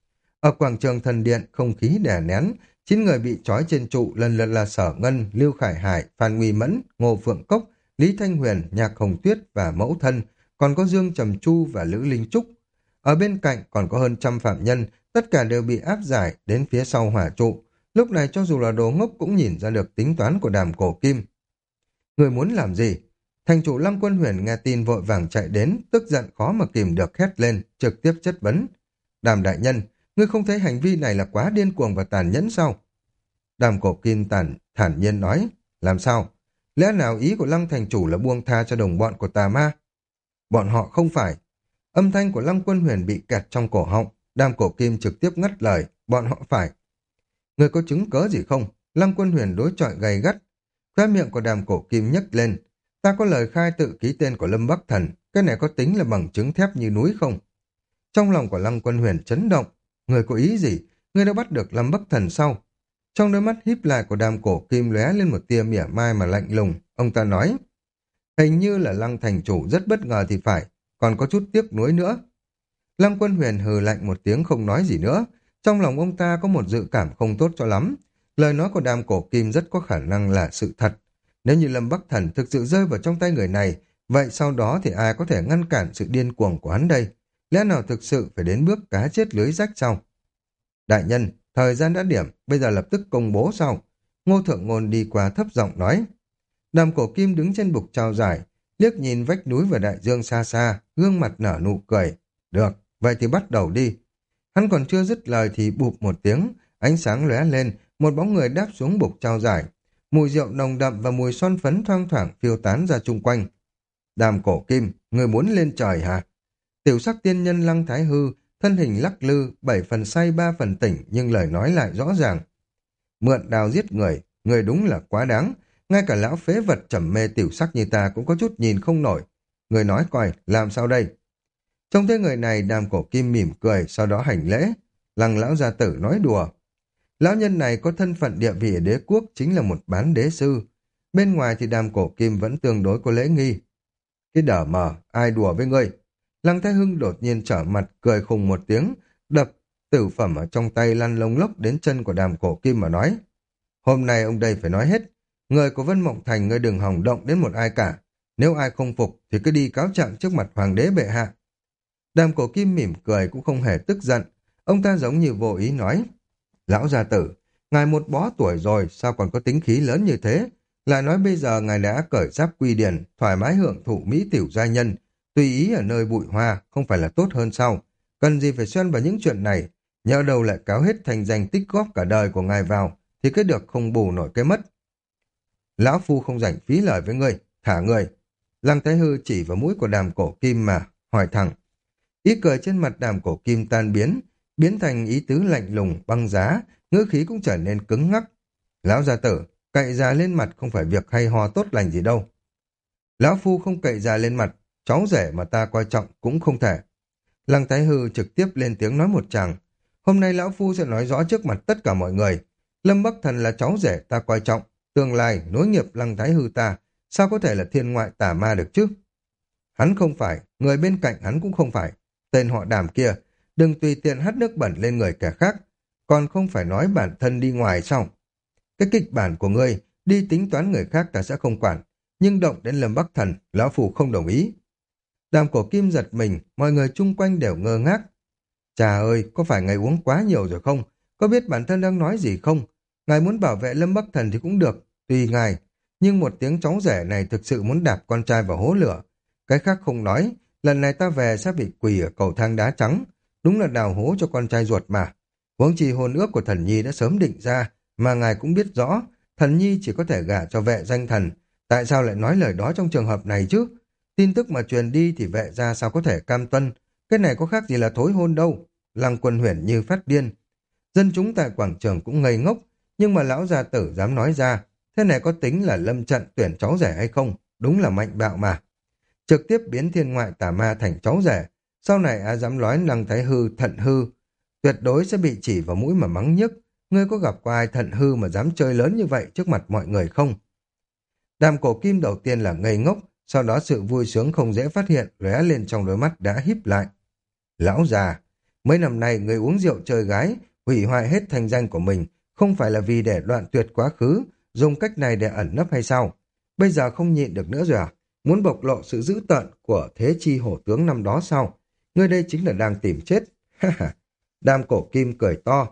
Ở quảng trường thần điện, không khí đè nén, chín người bị trói trên trụ lần lượt là Sở Ngân, Lưu Khải Hải, Phan Nguy Mẫn, Ngô Phượng Cốc, Lý Thanh Huyền, Nhạc Hồng Tuyết và Mẫu Thân, còn có Dương Trầm Chu và Lữ Linh Trúc. Ở bên cạnh còn có hơn trăm phạm nhân, tất cả đều bị áp giải đến phía sau hỏa trụ. Lúc này cho dù là đồ ngốc cũng nhìn ra được tính toán của Đàm Cổ Kim. Người muốn làm gì? Thành chủ Lăng Quân Huyền nghe tin vội vàng chạy đến, tức giận khó mà kìm được hét lên, trực tiếp chất vấn. Đàm đại nhân, ngươi không thấy hành vi này là quá điên cuồng và tàn nhẫn sao? Đàm Cổ Kim tàn, thản nhiên nói, làm sao? Lẽ nào ý của Lăng thành chủ là buông tha cho đồng bọn của tà ma? Bọn họ không phải. Âm thanh của Lăng Quân Huyền bị kẹt trong cổ họng, Đàm Cổ Kim trực tiếp ngắt lời, bọn họ phải. Người có chứng cớ gì không? Lăng Quân Huyền đối chọi gay gắt. Khóe miệng của Đàm Cổ Kim nhấc lên. Ta có lời khai tự ký tên của Lâm Bắc Thần, cái này có tính là bằng chứng thép như núi không? Trong lòng của Lăng Quân Huyền chấn động. Người có ý gì? Người đã bắt được Lâm Bắc Thần sau. Trong đôi mắt híp lại của Đàm Cổ Kim lóe lên một tia mỉa mai mà lạnh lùng. Ông ta nói, hình như là Lăng thành chủ rất bất ngờ thì phải, còn có chút tiếc nuối nữa. Lăng Quân Huyền hừ lạnh một tiếng không nói gì nữa. Trong lòng ông ta có một dự cảm không tốt cho lắm. Lời nói của Đàm Cổ Kim rất có khả năng là sự thật. Nếu như Lâm Bắc Thần thực sự rơi vào trong tay người này, vậy sau đó thì ai có thể ngăn cản sự điên cuồng của hắn đây? Lẽ nào thực sự phải đến bước cá chết lưới rách sao? Đại nhân, thời gian đã điểm, bây giờ lập tức công bố sau. Ngô Thượng Ngôn đi qua thấp giọng nói. Đàm Cổ Kim đứng trên bục trao giải, liếc nhìn vách núi và đại dương xa xa, gương mặt nở nụ cười. Được, vậy thì bắt đầu đi. Hắn còn chưa dứt lời thì bụp một tiếng, ánh sáng lóe lên, một bóng người đáp xuống bục trao giải. Mùi rượu nồng đậm và mùi son phấn thoang thoảng phiêu tán ra chung quanh. Đàm Cổ Kim, người muốn lên trời hả? Tiểu sắc tiên nhân Lăng Thái Hư, thân hình lắc lư, bảy phần say ba phần tỉnh nhưng lời nói lại rõ ràng. Mượn đao giết người, người đúng là quá đáng. Ngay cả lão phế vật trầm mê tiểu sắc như ta cũng có chút nhìn không nổi. Người nói coi, làm sao đây? Trông thấy người này, Đàm Cổ Kim mỉm cười, sau đó hành lễ. Lăng lão gia tử nói đùa. Lão nhân này có thân phận địa vị ở đế quốc, chính là một bán đế sư. Bên ngoài thì Đàm Cổ Kim vẫn tương đối có lễ nghi. Cái đở mờ, ai đùa với ngươi? Lăng Thái Hưng đột nhiên trở mặt, cười khùng một tiếng, đập tử phẩm ở trong tay lăn lông lốc đến chân của Đàm Cổ Kim mà nói. Hôm nay ông đây phải nói hết. Người của Vân Mộng Thành ngươi đừng hòng động đến một ai cả. Nếu ai không phục thì cứ đi cáo trạng trước mặt hoàng đế bệ hạ. Đàm Cổ Kim mỉm cười cũng không hề tức giận. Ông ta giống như vô ý nói. Lão gia tử, ngài một bó tuổi rồi, sao còn có tính khí lớn như thế? Lại nói bây giờ ngài đã cởi giáp quy điển, thoải mái hưởng thụ mỹ tiểu gia nhân, tùy ý ở nơi bụi hoa, không phải là tốt hơn sao? Cần gì phải xen vào những chuyện này? Nhỡ đầu lại cáo hết thành danh tích góp cả đời của ngài vào, thì cái được không bù nổi cái mất. Lão phu không rảnh phí lời với ngươi, thả người. Lăng Thái Hư chỉ vào mũi của Đàm Cổ Kim mà hỏi thẳng. Ý cười trên mặt Đàm Cổ Kim tan biến, biến thành ý tứ lạnh lùng, băng giá, ngữ khí cũng trở nên cứng ngắc. Lão gia tử, cậy già lên mặt không phải việc hay ho tốt lành gì đâu. Lão phu không cậy già lên mặt, cháu rể mà ta coi trọng cũng không thể. Lăng Thái Hư trực tiếp lên tiếng nói một tràng. Hôm nay lão phu sẽ nói rõ trước mặt tất cả mọi người. Lâm Bắc Thần là cháu rể ta coi trọng, tương lai nối nghiệp Lăng Thái Hư ta, sao có thể là thiên ngoại tà ma được chứ? Hắn không phải, người bên cạnh hắn cũng không phải. Tên họ Đàm kia, đừng tùy tiện hắt nước bẩn lên người kẻ khác, còn không phải nói bản thân đi ngoài sao? Cái kịch bản của ngươi, đi tính toán người khác ta sẽ không quản, nhưng động đến Lâm Bắc Thần, lão phu không đồng ý. Đàm Cổ Kim giật mình, mọi người chung quanh đều ngơ ngác. Chà ơi, có phải ngài uống quá nhiều rồi không? Có biết bản thân đang nói gì không? Ngài muốn bảo vệ Lâm Bắc Thần thì cũng được, tùy ngài. Nhưng một tiếng cháu rể này thực sự muốn đạp con trai vào hố lửa. Cái khác không nói, lần này ta về sẽ bị quỳ ở cầu thang đá trắng. Đúng là đào hố cho con trai ruột mà. Huống chi hôn ước của thần nhi đã sớm định ra, mà ngài cũng biết rõ, thần nhi chỉ có thể gả cho vệ danh thần. Tại sao lại nói lời đó trong trường hợp này chứ? Tin tức mà truyền đi thì vệ ra sao có thể cam tuân. Cái này có khác gì là thối hôn đâu. Lăng Quân Huyền như phát điên. Dân chúng tại quảng trường cũng ngây ngốc, nhưng mà lão gia tử dám nói ra, thế này có tính là lâm trận tuyển cháu rể hay không? Đúng là mạnh bạo mà. Trực tiếp biến thiên ngoại tà ma thành cháu rể. Sau này ai dám nói Lăng Thái Hư thận hư, tuyệt đối sẽ bị chỉ vào mũi mà mắng nhức. Ngươi có gặp qua ai thận hư mà dám chơi lớn như vậy trước mặt mọi người không? Đàm Cổ Kim đầu tiên là ngây ngốc, sau đó sự vui sướng không dễ phát hiện lóe lên trong đôi mắt đã híp lại. Lão già, mấy năm nay người uống rượu chơi gái, hủy hoại hết thanh danh của mình, không phải là vì để đoạn tuyệt quá khứ, dùng cách này để ẩn nấp hay sao? Bây giờ không nhịn được nữa rồi à? Muốn bộc lộ sự dữ tợn của thế chi hổ tướng năm đó sao? Ngươi đây chính là đang tìm chết. Đàm Cổ Kim cười to.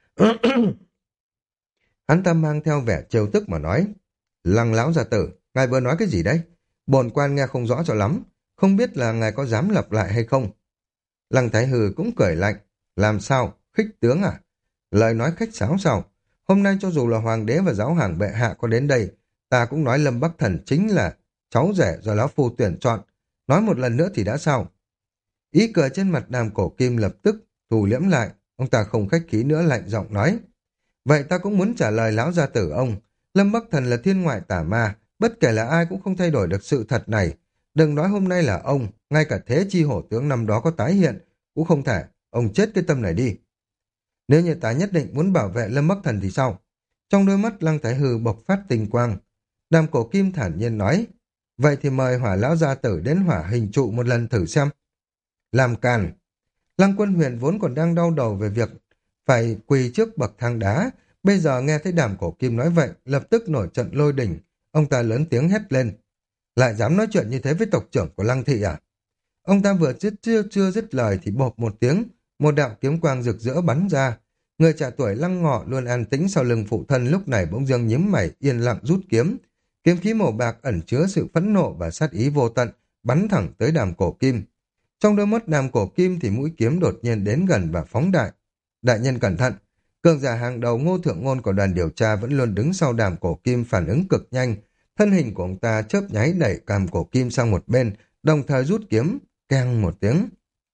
Hắn ta mang theo vẻ trêu tức mà nói. Lăng lão gia tử, ngài vừa nói cái gì đấy? Bổn quan nghe không rõ cho lắm, không biết là ngài có dám lặp lại hay không? Lăng Thái Hư cũng cười lạnh. Làm sao? Khích tướng à? Lời nói khách sáo sao? Hôm nay cho dù là hoàng đế và giáo hàng bệ hạ có đến đây, ta cũng nói Lâm Bắc Thần chính là cháu rể do lão phu tuyển chọn. Nói một lần nữa thì đã sao? Ý cười trên mặt Đàm Cổ Kim lập tức thu liễm lại. Ông ta không khách khí nữa, lạnh giọng nói. Vậy ta cũng muốn trả lời lão gia tử ông. Lâm Bắc Thần là thiên ngoại tà ma, bất kể là ai cũng không thay đổi được sự thật này. Đừng nói hôm nay là ông, ngay cả thế chi hổ tướng năm đó có tái hiện, cũng không thể. Ông chết cái tâm này đi. Nếu như ta nhất định muốn bảo vệ Lâm Bắc Thần thì sao? Trong đôi mắt Lăng Thái Hư bộc phát tinh quang. Đàm Cổ Kim thản nhiên nói. Vậy thì mời Hỏa lão gia tử đến hỏa hình trụ một lần thử xem. Làm càn. Lăng Quân Huyền vốn còn đang đau đầu về việc phải quỳ trước bậc thang đá. Bây giờ nghe thấy Đàm Cổ Kim nói vậy, lập tức nổi trận lôi đỉnh. Ông ta lớn tiếng hét lên. Lại dám nói chuyện như thế với tộc trưởng của Lăng thị à? Ông ta vừa dứt chưa, chưa dứt lời thì bộp một tiếng, một đạo kiếm quang rực rỡ bắn ra. Người trẻ tuổi Lăng Ngọ luôn an tĩnh sau lưng phụ thân lúc này bỗng dưng nhíu mày yên lặng rút kiếm. Kiếm khí màu bạc ẩn chứa sự phẫn nộ và sát ý vô tận, bắn thẳng tới Đàm Cổ Kim. Trong đôi mắt Đàm Cổ Kim thì mũi kiếm đột nhiên đến gần và phóng đại. Đại nhân cẩn thận! Cường giả hàng đầu Ngô Thượng Ngôn của đoàn điều tra vẫn luôn đứng sau Đàm Cổ Kim, phản ứng cực nhanh. Thân hình của ông ta chớp nháy đẩy Đàm Cổ Kim sang một bên, đồng thời rút kiếm, keng một tiếng.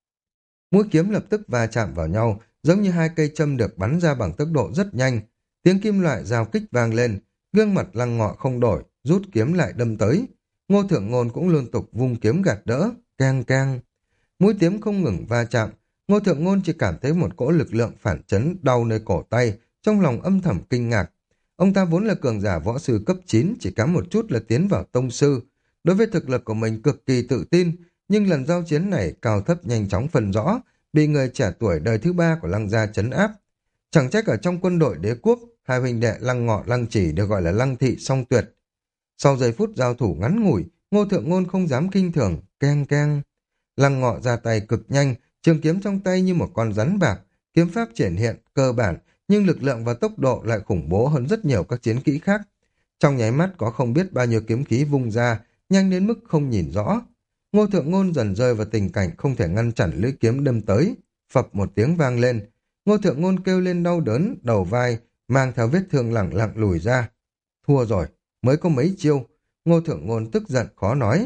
Mũi kiếm lập tức va chạm vào nhau, giống như hai cây châm được bắn ra bằng tốc độ rất nhanh. Tiếng kim loại giao kích vang lên, gương mặt Lăng Ngọ không đổi, rút kiếm lại đâm tới. Ngô Thượng Ngôn cũng liên tục vung kiếm gạt đỡ, keng keng. Mũi kiếm không ngừng va chạm, Ngô Thượng Ngôn chỉ cảm thấy một cỗ lực lượng phản chấn đau nơi cổ tay, trong lòng âm thầm kinh ngạc. Ông ta vốn là cường giả võ sư cấp chín, chỉ kém một chút là tiến vào tông sư. Đối với thực lực của mình cực kỳ tự tin, nhưng lần giao chiến này cao thấp nhanh chóng phân rõ, bị người trẻ tuổi đời thứ ba của Lăng gia trấn áp. Chẳng trách ở trong quân đội đế quốc, hai huynh đệ Lăng Ngọ Lăng Chỉ được gọi là Lăng thị song tuyệt. Sau giây phút giao thủ ngắn ngủi, Ngô Thượng Ngôn không dám kinh thường, keng keng. Lăng Ngọ ra tay cực nhanh, trường kiếm trong tay như một con rắn bạc, kiếm pháp triển hiện cơ bản, nhưng lực lượng và tốc độ lại khủng bố hơn rất nhiều các chiến kỹ khác. Trong nháy mắt có không biết bao nhiêu kiếm khí vung ra, nhanh đến mức không nhìn rõ. Ngô Thượng Ngôn dần rơi vào tình cảnh không thể ngăn chặn lưỡi kiếm đâm tới, phập một tiếng vang lên. Ngô Thượng Ngôn kêu lên đau đớn, đầu vai mang theo vết thương lẳng lặng lùi ra. Thua rồi, mới có mấy chiêu. Ngô Thượng Ngôn tức giận khó nói.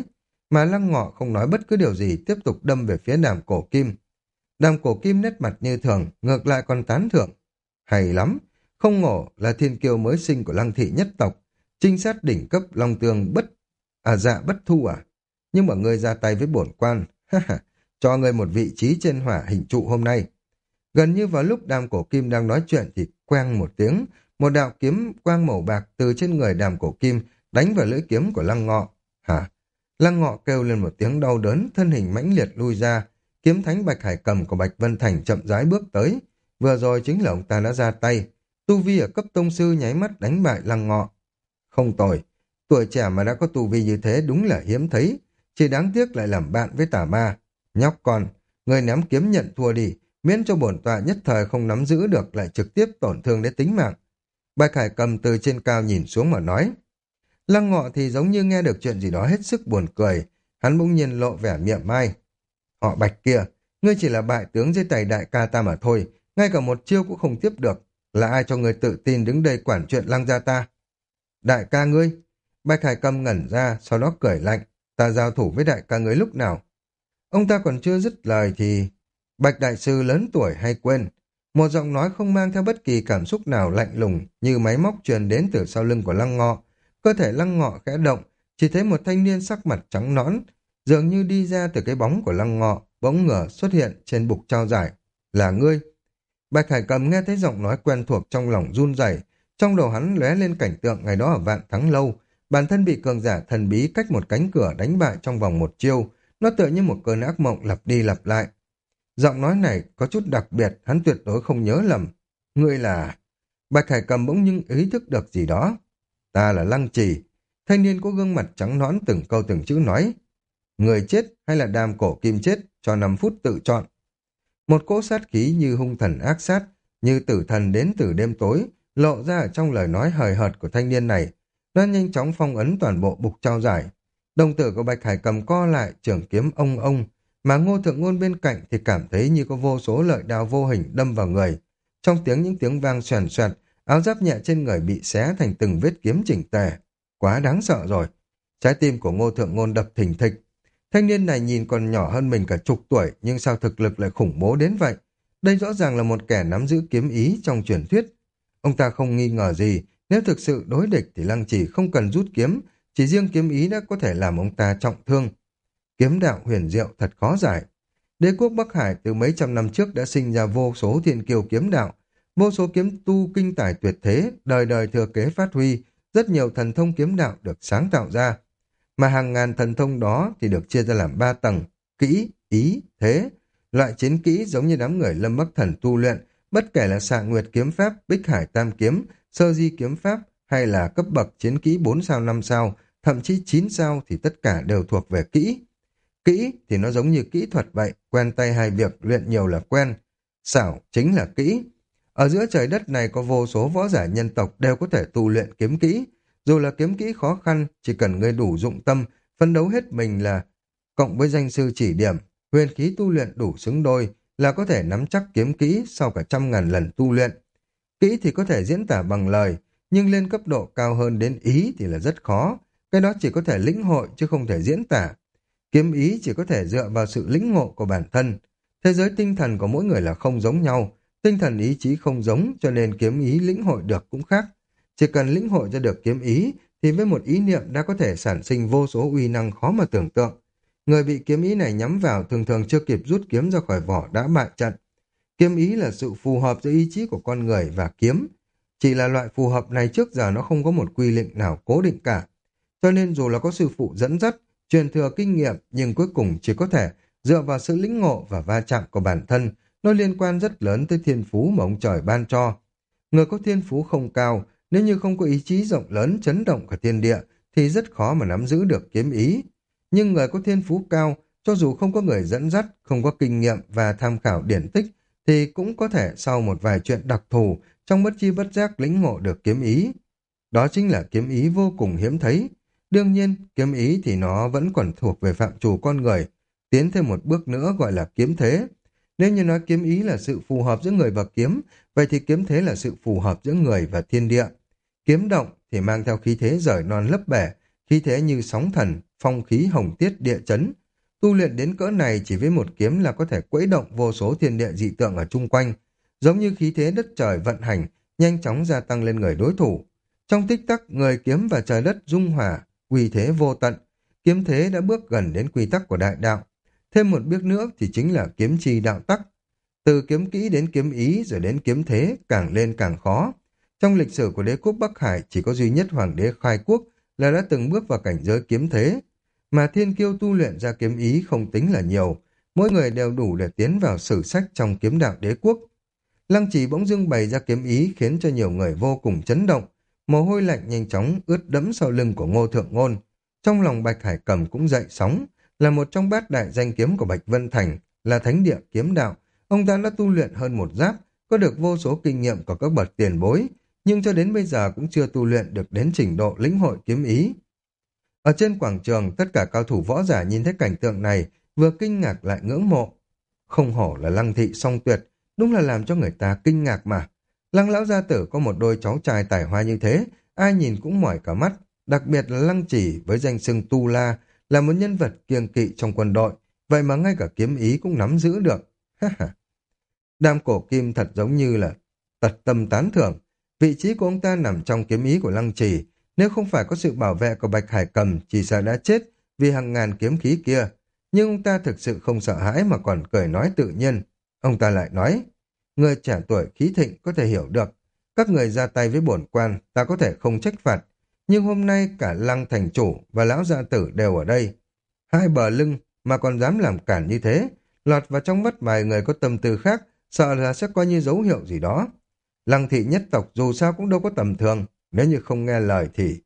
mà Lăng Ngọ không nói bất cứ điều gì, tiếp tục đâm về phía Đàm Cổ Kim. Đàm Cổ Kim nét mặt như thường, ngược lại còn tán thưởng. Hay lắm, không ngổ là thiên kiêu mới sinh của Lăng thị nhất tộc, trinh sát đỉnh cấp Long Tường bất, à dạ bất thu à. Nhưng mà ngươi ra tay với bổn quan, ha ha, cho ngươi một vị trí trên hỏa hình trụ hôm nay. Gần như vào lúc Đàm Cổ Kim đang nói chuyện thì quang một tiếng, một đạo kiếm quang màu bạc từ trên người Đàm Cổ Kim đánh vào lưỡi kiếm của Lăng Ngọ. Hả? Lăng Ngọ kêu lên một tiếng đau đớn, thân hình mãnh liệt lui ra, kiếm thánh Bạch Hải Cầm của Bạch Vân Thành chậm rãi bước tới. Vừa rồi chính là ông ta đã ra tay, tu vi ở cấp tông sư nháy mắt đánh bại Lăng Ngọ. Không tồi, tuổi trẻ mà đã có tu vi như thế đúng là hiếm thấy, chỉ đáng tiếc lại làm bạn với tà ma. Nhóc con, người ném kiếm nhận thua đi, miễn cho bổn tọa nhất thời không nắm giữ được lại trực tiếp tổn thương đến tính mạng. Bạch Hải Cầm từ trên cao nhìn xuống mà nói. Lăng Ngọ thì giống như nghe được chuyện gì đó hết sức buồn cười, hắn bỗng nhiên lộ vẻ mỉa mai. Họ Bạch kia, ngươi chỉ là bại tướng dưới tay đại ca ta mà thôi, ngay cả một chiêu cũng không tiếp được, là ai cho ngươi tự tin đứng đây quản chuyện Lăng gia ta? Đại ca ngươi? Bạch Hải Cầm ngẩn ra, sau đó cười lạnh, ta giao thủ với đại ca ngươi lúc nào? Ông ta còn chưa dứt lời thì Bạch đại sư lớn tuổi hay quên? Một giọng nói không mang theo bất kỳ cảm xúc nào lạnh lùng như máy móc truyền đến từ sau lưng của Lăng Ngọ. Cơ thể Lăng Ngọ khẽ động, chỉ thấy một thanh niên sắc mặt trắng nõn, dường như đi ra từ cái bóng của Lăng Ngọ, bỗng ngửa xuất hiện trên bục trao giải. Là ngươi? Bạch Hải Cầm nghe thấy giọng nói quen thuộc trong lòng run rẩy, trong đầu hắn lóe lên cảnh tượng ngày đó ở Vạn Thắng Lâu, bản thân bị cường giả thần bí cách một cánh cửa đánh bại trong vòng một chiêu, nó tựa như một cơn ác mộng lặp đi lặp lại. Giọng nói này có chút đặc biệt, hắn tuyệt đối không nhớ lầm. Ngươi là... Bạch Hải Cầm bỗng nhưng ý thức được gì đó. Ta là Lăng Trì. Thanh niên có gương mặt trắng nõn từng câu từng chữ nói. Người chết hay là Đàm Cổ Kim chết, cho năm phút tự chọn. Một cỗ sát khí như hung thần ác sát, như tử thần đến từ đêm tối, lộ ra ở trong lời nói hời hợt của thanh niên này. Nó nhanh chóng phong ấn toàn bộ bục trao giải. Đồng tử của Bạch Hải Cầm co lại, trường kiếm ông ông, mà Ngô Thượng Ngôn bên cạnh thì cảm thấy như có vô số lợi đao vô hình đâm vào người. Trong tiếng những tiếng vang xoèn xoẹt, áo giáp nhẹ trên người bị xé thành từng vết kiếm chỉnh tề. Quá đáng sợ rồi. Trái tim của Ngô Thượng Ngôn đập thình thịch. Thanh niên này nhìn còn nhỏ hơn mình cả chục tuổi, nhưng sao thực lực lại khủng bố đến vậy? Đây rõ ràng là một kẻ nắm giữ kiếm ý trong truyền thuyết. Ông ta không nghi ngờ gì, nếu thực sự đối địch thì Lăng Trì không cần rút kiếm, chỉ riêng kiếm ý đã có thể làm ông ta trọng thương. Kiếm đạo huyền diệu thật khó giải. Đế quốc Bắc Hải từ mấy trăm năm trước đã sinh ra vô số thiên kiêu kiếm đạo, vô số kiếm tu kinh tài tuyệt thế, đời đời thừa kế phát huy, rất nhiều thần thông kiếm đạo được sáng tạo ra. Mà hàng ngàn thần thông đó thì được chia ra làm ba tầng, kỹ, ý, thế. Loại chiến kỹ giống như đám người Lâm Bắc Thần tu luyện, bất kể là Xạ Nguyệt kiếm pháp, Bích Hải tam kiếm, Sơ Di kiếm pháp hay là cấp bậc chiến kỹ bốn sao năm sao, thậm chí chín sao thì tất cả đều thuộc về kỹ. Kỹ thì nó giống như kỹ thuật vậy, quen tay hai việc, luyện nhiều là quen. Xảo chính là kỹ. Ở giữa trời đất này có vô số võ giả nhân tộc đều có thể tu luyện kiếm kỹ. Dù là kiếm kỹ khó khăn, chỉ cần ngươi đủ dụng tâm, phấn đấu hết mình là cộng với danh sư chỉ điểm, huyền khí tu luyện đủ xứng đôi là có thể nắm chắc kiếm kỹ sau cả trăm ngàn lần tu luyện. Kỹ thì có thể diễn tả bằng lời, nhưng lên cấp độ cao hơn đến ý thì là rất khó. Cái đó chỉ có thể lĩnh hội chứ không thể diễn tả. Kiếm ý chỉ có thể dựa vào sự lĩnh ngộ của bản thân. Thế giới tinh thần của mỗi người là không giống nhau, tinh thần ý chí không giống cho nên kiếm ý lĩnh hội được cũng khác. Chỉ cần lĩnh hội ra được kiếm ý thì với một ý niệm đã có thể sản sinh vô số uy năng khó mà tưởng tượng. Người bị kiếm ý này nhắm vào thường thường chưa kịp rút kiếm ra khỏi vỏ đã bại trận. Kiếm ý là sự phù hợp giữa ý chí của con người và kiếm. Chỉ là loại phù hợp này trước giờ nó không có một quy định nào cố định cả. Cho nên dù là có sư phụ dẫn dắt, truyền thừa kinh nghiệm nhưng cuối cùng chỉ có thể dựa vào sự lĩnh ngộ và va chạm của bản thân. Nó liên quan rất lớn tới thiên phú mà ông trời ban cho. Người có thiên phú không cao, nếu như không có ý chí rộng lớn chấn động cả thiên địa thì rất khó mà nắm giữ được kiếm ý. Nhưng người có thiên phú cao, cho dù không có người dẫn dắt, không có kinh nghiệm và tham khảo điển tích, thì cũng có thể sau một vài chuyện đặc thù trong bất chi bất giác lĩnh ngộ được kiếm ý. Đó chính là kiếm ý vô cùng hiếm thấy. Đương nhiên, kiếm ý thì nó vẫn còn thuộc về phạm trù con người, tiến thêm một bước nữa gọi là kiếm thế. Nếu như nói kiếm ý là sự phù hợp giữa người và kiếm, vậy thì kiếm thế là sự phù hợp giữa người và thiên địa. Kiếm động thì mang theo khí thế rời non lấp bể, khí thế như sóng thần, phong khí hồng tiết địa chấn. Tu luyện đến cỡ này chỉ với một kiếm là có thể quấy động vô số thiên địa dị tượng ở chung quanh, giống như khí thế đất trời vận hành, nhanh chóng gia tăng lên người đối thủ. Trong tích tắc, người kiếm và trời đất dung hòa, uy thế vô tận, kiếm thế đã bước gần đến quy tắc của đại đạo. Thêm một bước nữa thì chính là kiếm chi đạo tắc. Từ kiếm kỹ đến kiếm ý rồi đến kiếm thế, càng lên càng khó. Trong lịch sử của đế quốc Bắc Hải chỉ có duy nhất hoàng đế khai quốc là đã từng bước vào cảnh giới kiếm thế. Mà thiên kiêu tu luyện ra kiếm ý không tính là nhiều, mỗi người đều đủ để tiến vào sử sách trong kiếm đạo đế quốc. Lăng Trì bỗng dưng bày ra kiếm ý khiến cho nhiều người vô cùng chấn động, mồ hôi lạnh nhanh chóng ướt đẫm sau lưng của Ngô Thượng Ngôn. Trong lòng Bạch Hải Cầm cũng dậy sóng, là một trong bát đại danh kiếm của Bạch Vân Thành, là thánh địa kiếm đạo. Ông ta đã tu luyện hơn một giáp, có được vô số kinh nghiệm của các bậc tiền bối, nhưng cho đến bây giờ cũng chưa tu luyện được đến trình độ lĩnh hội kiếm ý. Ở trên quảng trường, tất cả cao thủ võ giả nhìn thấy cảnh tượng này, vừa kinh ngạc lại ngưỡng mộ. Không hổ là Lăng thị song tuyệt, đúng là làm cho người ta kinh ngạc mà. Lăng lão gia tử có một đôi cháu trai tài hoa như thế, ai nhìn cũng mỏi cả mắt, đặc biệt là Lăng Chỉ với danh xưng Tu La, là một nhân vật kiêng kỵ trong quân đội, vậy mà ngay cả kiếm ý cũng nắm giữ được. Đam Cổ Kim thật giống như là tật tâm tán thưởng, vị trí của ông ta nằm trong kiếm ý của Lăng Trì, nếu không phải có sự bảo vệ của Bạch Hải Cầm chỉ sợ đã chết vì hàng ngàn kiếm khí kia. Nhưng ông ta thực sự không sợ hãi mà còn cười nói tự nhiên. Ông ta lại nói, người trẻ tuổi khí thịnh có thể hiểu được, các người ra tay với bổn quan ta có thể không trách phạt, nhưng hôm nay cả Lăng thành chủ và lão gia tử đều ở đây. Hai bờ lưng mà còn dám làm cản như thế, lọt vào trong mắt vài người có tâm tư khác, sợ là sẽ coi như dấu hiệu gì đó. Lăng thị nhất tộc dù sao cũng đâu có tầm thường, nếu như không nghe lời thì...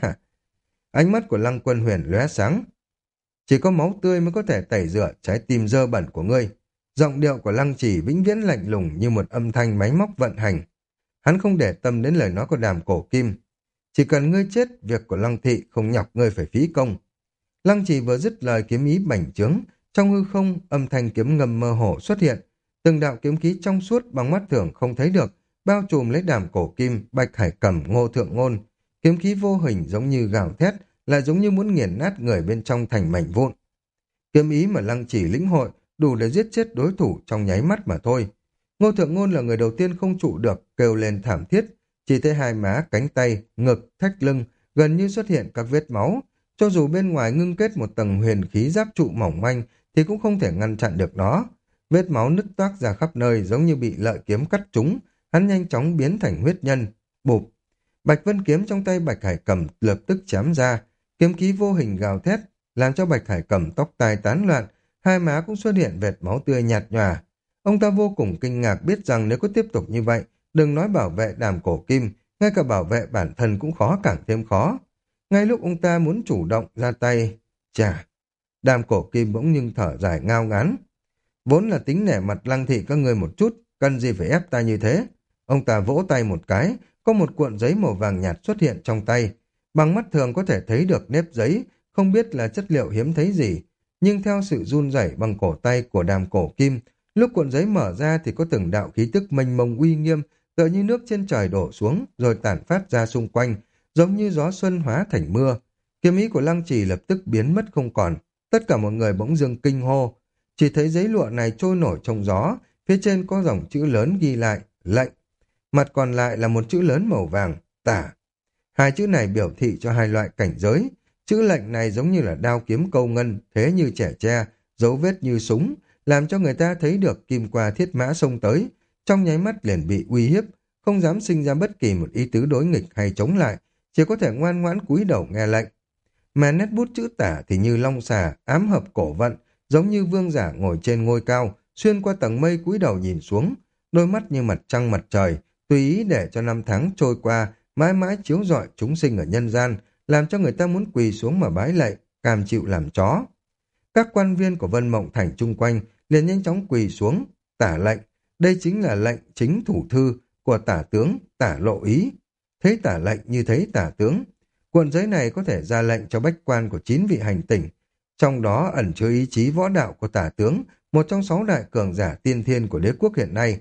Ánh mắt của Lăng Quân Huyền lóe sáng. Chỉ có máu tươi mới có thể tẩy rửa trái tim dơ bẩn của ngươi. Giọng điệu của Lăng Chỉ vĩnh viễn lạnh lùng như một âm thanh máy móc vận hành. Hắn không để tâm đến lời nói của Đàm Cổ Kim. Chỉ cần ngươi chết, việc của Lăng thị không nhọc ngươi phải phí công. Lăng Chỉ vừa dứt lời kiếm ý bành trướng, trong hư không âm thanh kiếm ngầm mơ hồ xuất hiện. Từng đạo kiếm khí trong suốt bằng mắt thường không thấy được, bao trùm lấy Đàm Cổ Kim, Bạch Hải Cầm, Ngô Thượng Ngôn. Kiếm khí vô hình giống như gào thét, lại giống như muốn nghiền nát người bên trong thành mảnh vụn. Kiếm ý mà Lăng Chỉ lĩnh hội đủ để giết chết đối thủ trong nháy mắt mà thôi. Ngô Thượng Ngôn là người đầu tiên không trụ được, kêu lên thảm thiết, chỉ thấy hai má, cánh tay, ngực, thắt lưng gần như xuất hiện các vết máu. Cho dù bên ngoài ngưng kết một tầng huyền khí giáp trụ mỏng manh thì cũng không thể ngăn chặn được nó. Vết máu nứt toác ra khắp nơi giống như bị lợi kiếm cắt trúng, hắn nhanh chóng biến thành huyết nhân. Bụp! Bạch Vân kiếm trong tay Bạch Hải Cầm lập tức chém ra, kiếm khí vô hình gào thét, làm cho Bạch Hải Cầm tóc tai tán loạn, hai má cũng xuất hiện vệt máu tươi nhạt nhòa. Ông ta vô cùng kinh ngạc biết rằng nếu có tiếp tục như vậy, đừng nói bảo vệ Đàm Cổ Kim, ngay cả bảo vệ bản thân cũng khó càng thêm khó. Ngay lúc ông ta muốn chủ động ra tay, chà, Đàm Cổ Kim bỗng nhưng thở dài ngao ngán. Vốn là tính nể mặt Lăng thị các ngươi một chút, cần gì phải ép ta như thế? Ông ta vỗ tay một cái, có một cuộn giấy màu vàng nhạt xuất hiện trong tay. Bằng mắt thường có thể thấy được nếp giấy, không biết là chất liệu hiếm thấy gì. Nhưng theo sự run rẩy bằng cổ tay của Đàm Cổ Kim, lúc cuộn giấy mở ra thì có từng đạo khí tức mênh mông uy nghiêm, tựa như nước trên trời đổ xuống, rồi tản phát ra xung quanh, giống như gió xuân hóa thành mưa. Kiếm ý của Lăng Trì lập tức biến mất không còn. Tất cả mọi người bỗng dưng kinh hô. Chỉ thấy giấy lụa này trôi nổi trong gió, phía trên có dòng chữ lớn ghi lại, lệnh. Mặt còn lại là một chữ lớn màu vàng, tả. Hai chữ này biểu thị cho hai loại cảnh giới. Chữ lệnh này giống như là đao kiếm câu ngân, thế như trẻ tre, dấu vết như súng, làm cho người ta thấy được kim qua thiết mã xông tới, trong nháy mắt liền bị uy hiếp, không dám sinh ra bất kỳ một ý tứ đối nghịch hay chống lại, chỉ có thể ngoan ngoãn cúi đầu nghe lệnh. Mà nét bút chữ tả thì như long xà, ám hợp cổ vận, giống như vương giả ngồi trên ngôi cao, xuyên qua tầng mây cúi đầu nhìn xuống, đôi mắt như mặt trăng mặt trời, tùy ý để cho năm tháng trôi qua, mãi mãi chiếu rọi chúng sinh ở nhân gian, làm cho người ta muốn quỳ xuống mà bái lạy, cam chịu làm chó. Các quan viên của Vân Mộng Thành chung quanh liền nhanh chóng quỳ xuống, tả lệnh. Đây chính là lệnh chính thủ thư của tả tướng, tả lộ ý. Thấy tả lệnh như thấy tả tướng. Cuộn giấy này có thể ra lệnh cho bách quan của chín vị hành tỉnh, trong đó ẩn chứa ý chí võ đạo của tả tướng, một trong sáu đại cường giả tiên thiên của đế quốc hiện nay.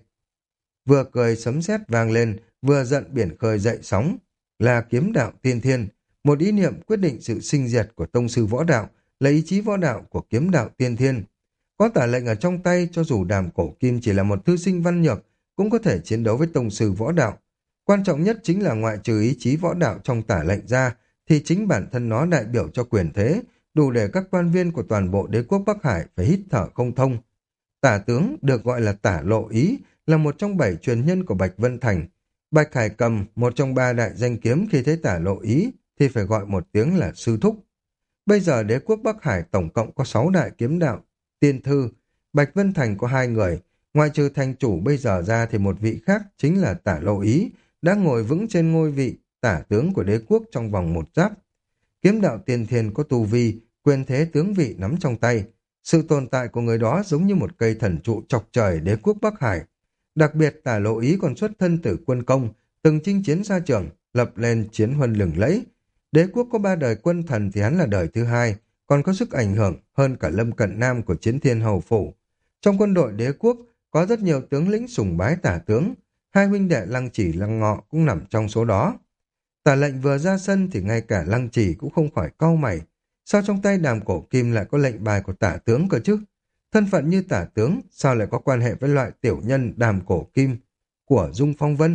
Vừa cười sấm sét vang lên, vừa giận biển khơi dậy sóng, là kiếm đạo tiên thiên. Một ý niệm quyết định sự sinh diệt của tông sư võ đạo, là ý chí võ đạo của kiếm đạo tiên thiên. Có tả lệnh ở trong tay, cho dù Đàm Cổ Kim chỉ là một thư sinh văn nhược, cũng có thể chiến đấu với tông sư võ đạo. Quan trọng nhất chính là ngoại trừ ý chí võ đạo trong tả lệnh ra, thì chính bản thân nó đại biểu cho quyền thế, đủ để các quan viên của toàn bộ đế quốc Bắc Hải phải hít thở không thông. Tả tướng được gọi là Tả Lộ Ý, là một trong bảy truyền nhân của Bạch Vân Thành. Bạch Hải Cầm, một trong ba đại danh kiếm, khi thấy Tả Lộ Ý thì phải gọi một tiếng là sư thúc. Bây giờ đế quốc Bắc Hải tổng cộng có sáu đại kiếm đạo tiên thư, Bạch Vân Thành có hai người, ngoại trừ thành chủ bây giờ ra thì một vị khác chính là Tả Lộ Ý, đã ngồi vững trên ngôi vị tả tướng của đế quốc trong vòng một giáp. Kiếm đạo tiên thiên có tu vi, quyền thế tướng vị nắm trong tay. Sự tồn tại của người đó giống như một cây thần trụ chọc trời đế quốc Bắc Hải. Đặc biệt Tả Lộ Ý còn xuất thân từ quân công, từng chinh chiến xa trường, lập lên chiến huân lừng lẫy. Đế quốc có ba đời quân thần thì hắn là đời thứ hai, còn có sức ảnh hưởng hơn cả Lâm Cận Nam của Chiến Thiên Hầu Phủ. Trong quân đội đế quốc có rất nhiều tướng lĩnh sùng bái Tả tướng, hai huynh đệ Lăng Chỉ Lăng Ngọ cũng nằm trong số đó. Tả lệnh vừa ra sân thì ngay cả Lăng Chỉ cũng không khỏi cau mày. Sao trong tay Đàm Cổ Kim lại có lệnh bài của Tả tướng cơ chứ? Thân phận như Tả tướng, sao lại có quan hệ với loại tiểu nhân Đàm Cổ Kim của Dung Phong Vân?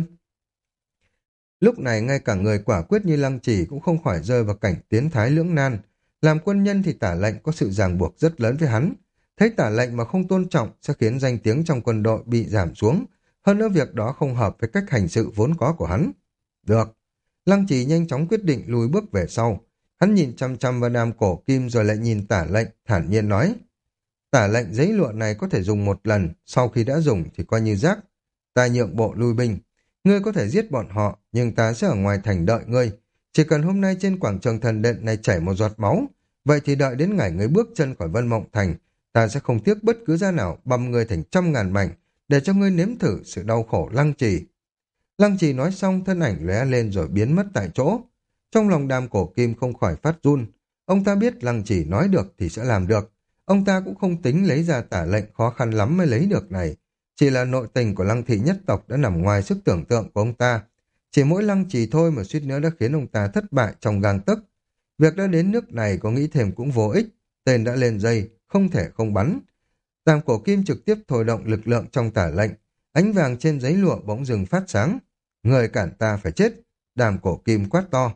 Lúc này ngay cả người quả quyết như Lăng Chỉ cũng không khỏi rơi vào cảnh tiến thái lưỡng nan. Làm quân nhân thì Tả lệnh có sự ràng buộc rất lớn với hắn. Thấy Tả lệnh mà không tôn trọng sẽ khiến danh tiếng trong quân đội bị giảm xuống. Hơn nữa việc đó không hợp với cách hành sự vốn có của hắn. Được. Lăng Chỉ nhanh chóng quyết định lùi bước về sau. Hắn nhìn chăm chăm vào Đàm Cổ Kim rồi lại nhìn Tả lệnh, thản nhiên nói. Tả lệnh giấy lụa này có thể dùng một lần, sau khi đã dùng thì coi như rác. Ta nhượng bộ lui binh. Ngươi có thể giết bọn họ, nhưng ta sẽ ở ngoài thành đợi ngươi. Chỉ cần hôm nay trên quảng trường thần điện này chảy một giọt máu, vậy thì đợi đến ngày ngươi bước chân khỏi Vân Mộng Thành, ta sẽ không tiếc bất cứ giá nào băm ngươi thành trăm ngàn mảnh, để cho ngươi nếm thử sự đau khổ. Lăng Trì. Lăng Trì nói xong thân ảnh lóe lên rồi biến mất tại chỗ. Trong lòng Đàm Cổ Kim không khỏi phát run. Ông ta biết Lăng Trì nói được thì sẽ làm được. Ông ta cũng không tính lấy ra Tả lệnh khó khăn lắm mới lấy được này. Chỉ là nội tình của Lăng thị nhất tộc đã nằm ngoài sức tưởng tượng của ông ta. Chỉ mỗi Lăng Trì thôi mà suýt nữa đã khiến ông ta thất bại trong gang tấc. Việc đã đến nước này có nghĩ thêm cũng vô ích. Tên đã lên dây, không thể không bắn. Đàm Cổ Kim trực tiếp thôi động lực lượng trong Tả lệnh. Ánh vàng trên giấy lụa bỗng dừng phát sáng. Người cản ta phải chết. Đàm Cổ Kim quát to.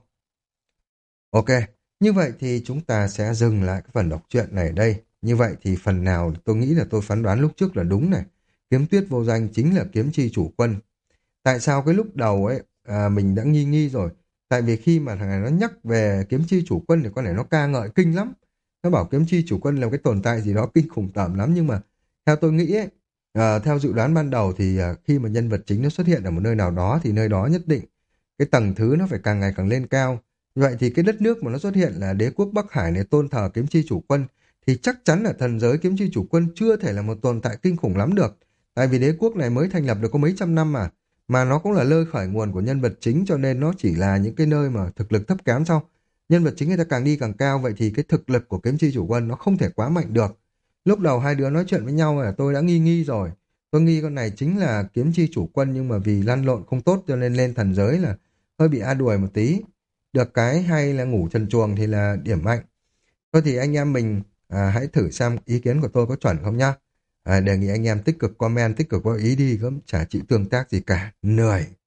Ok, như vậy thì chúng ta sẽ dừng lại cái phần đọc truyện này ở đây. Như vậy thì phần nào tôi nghĩ là tôi phán đoán lúc trước là đúng này. Kiếm Tuyết Vô Danh chính là kiếm chi chủ quân. Tại sao cái lúc đầu ấy à, mình đã nghi nghi rồi. Tại vì khi mà thằng này nó nhắc về kiếm chi chủ quân thì có lẽ nó ca ngợi kinh lắm. Nó bảo kiếm chi chủ quân là cái tồn tại gì đó kinh khủng tởm lắm. Nhưng mà theo tôi nghĩ ấy, à, theo dự đoán ban đầu thì à, khi mà nhân vật chính nó xuất hiện ở một nơi nào đó thì nơi đó nhất định cái tầng thứ nó phải càng ngày càng lên cao. Vậy thì cái đất nước mà nó xuất hiện là đế quốc Bắc Hải này tôn thờ kiếm chi chủ quân thì chắc chắn là thần giới kiếm chi chủ quân chưa thể là một tồn tại kinh khủng lắm được. Tại vì đế quốc này mới thành lập được có mấy trăm năm mà. Mà nó cũng là nơi khởi nguồn của nhân vật chính, cho nên nó chỉ là những cái nơi mà thực lực thấp kém sau. Nhân vật chính người ta càng đi càng cao, vậy thì cái thực lực của kiếm chi chủ quân nó không thể quá mạnh được. Lúc đầu hai đứa nói chuyện với nhau là tôi đã nghi nghi rồi. Tôi nghi con này chính là kiếm chi chủ quân, nhưng mà vì lăn lộn không tốt cho nên lên thần giới là hơi bị a đuổi một tí. Được cái hay là ngủ trần truồng thì là điểm mạnh. Thôi thì anh em mình à, hãy thử xem ý kiến của tôi có chuẩn không nhá. À, đề nghị anh em tích cực comment, tích cực có ý đi, gớm chả chịu tương tác gì cả. Lười.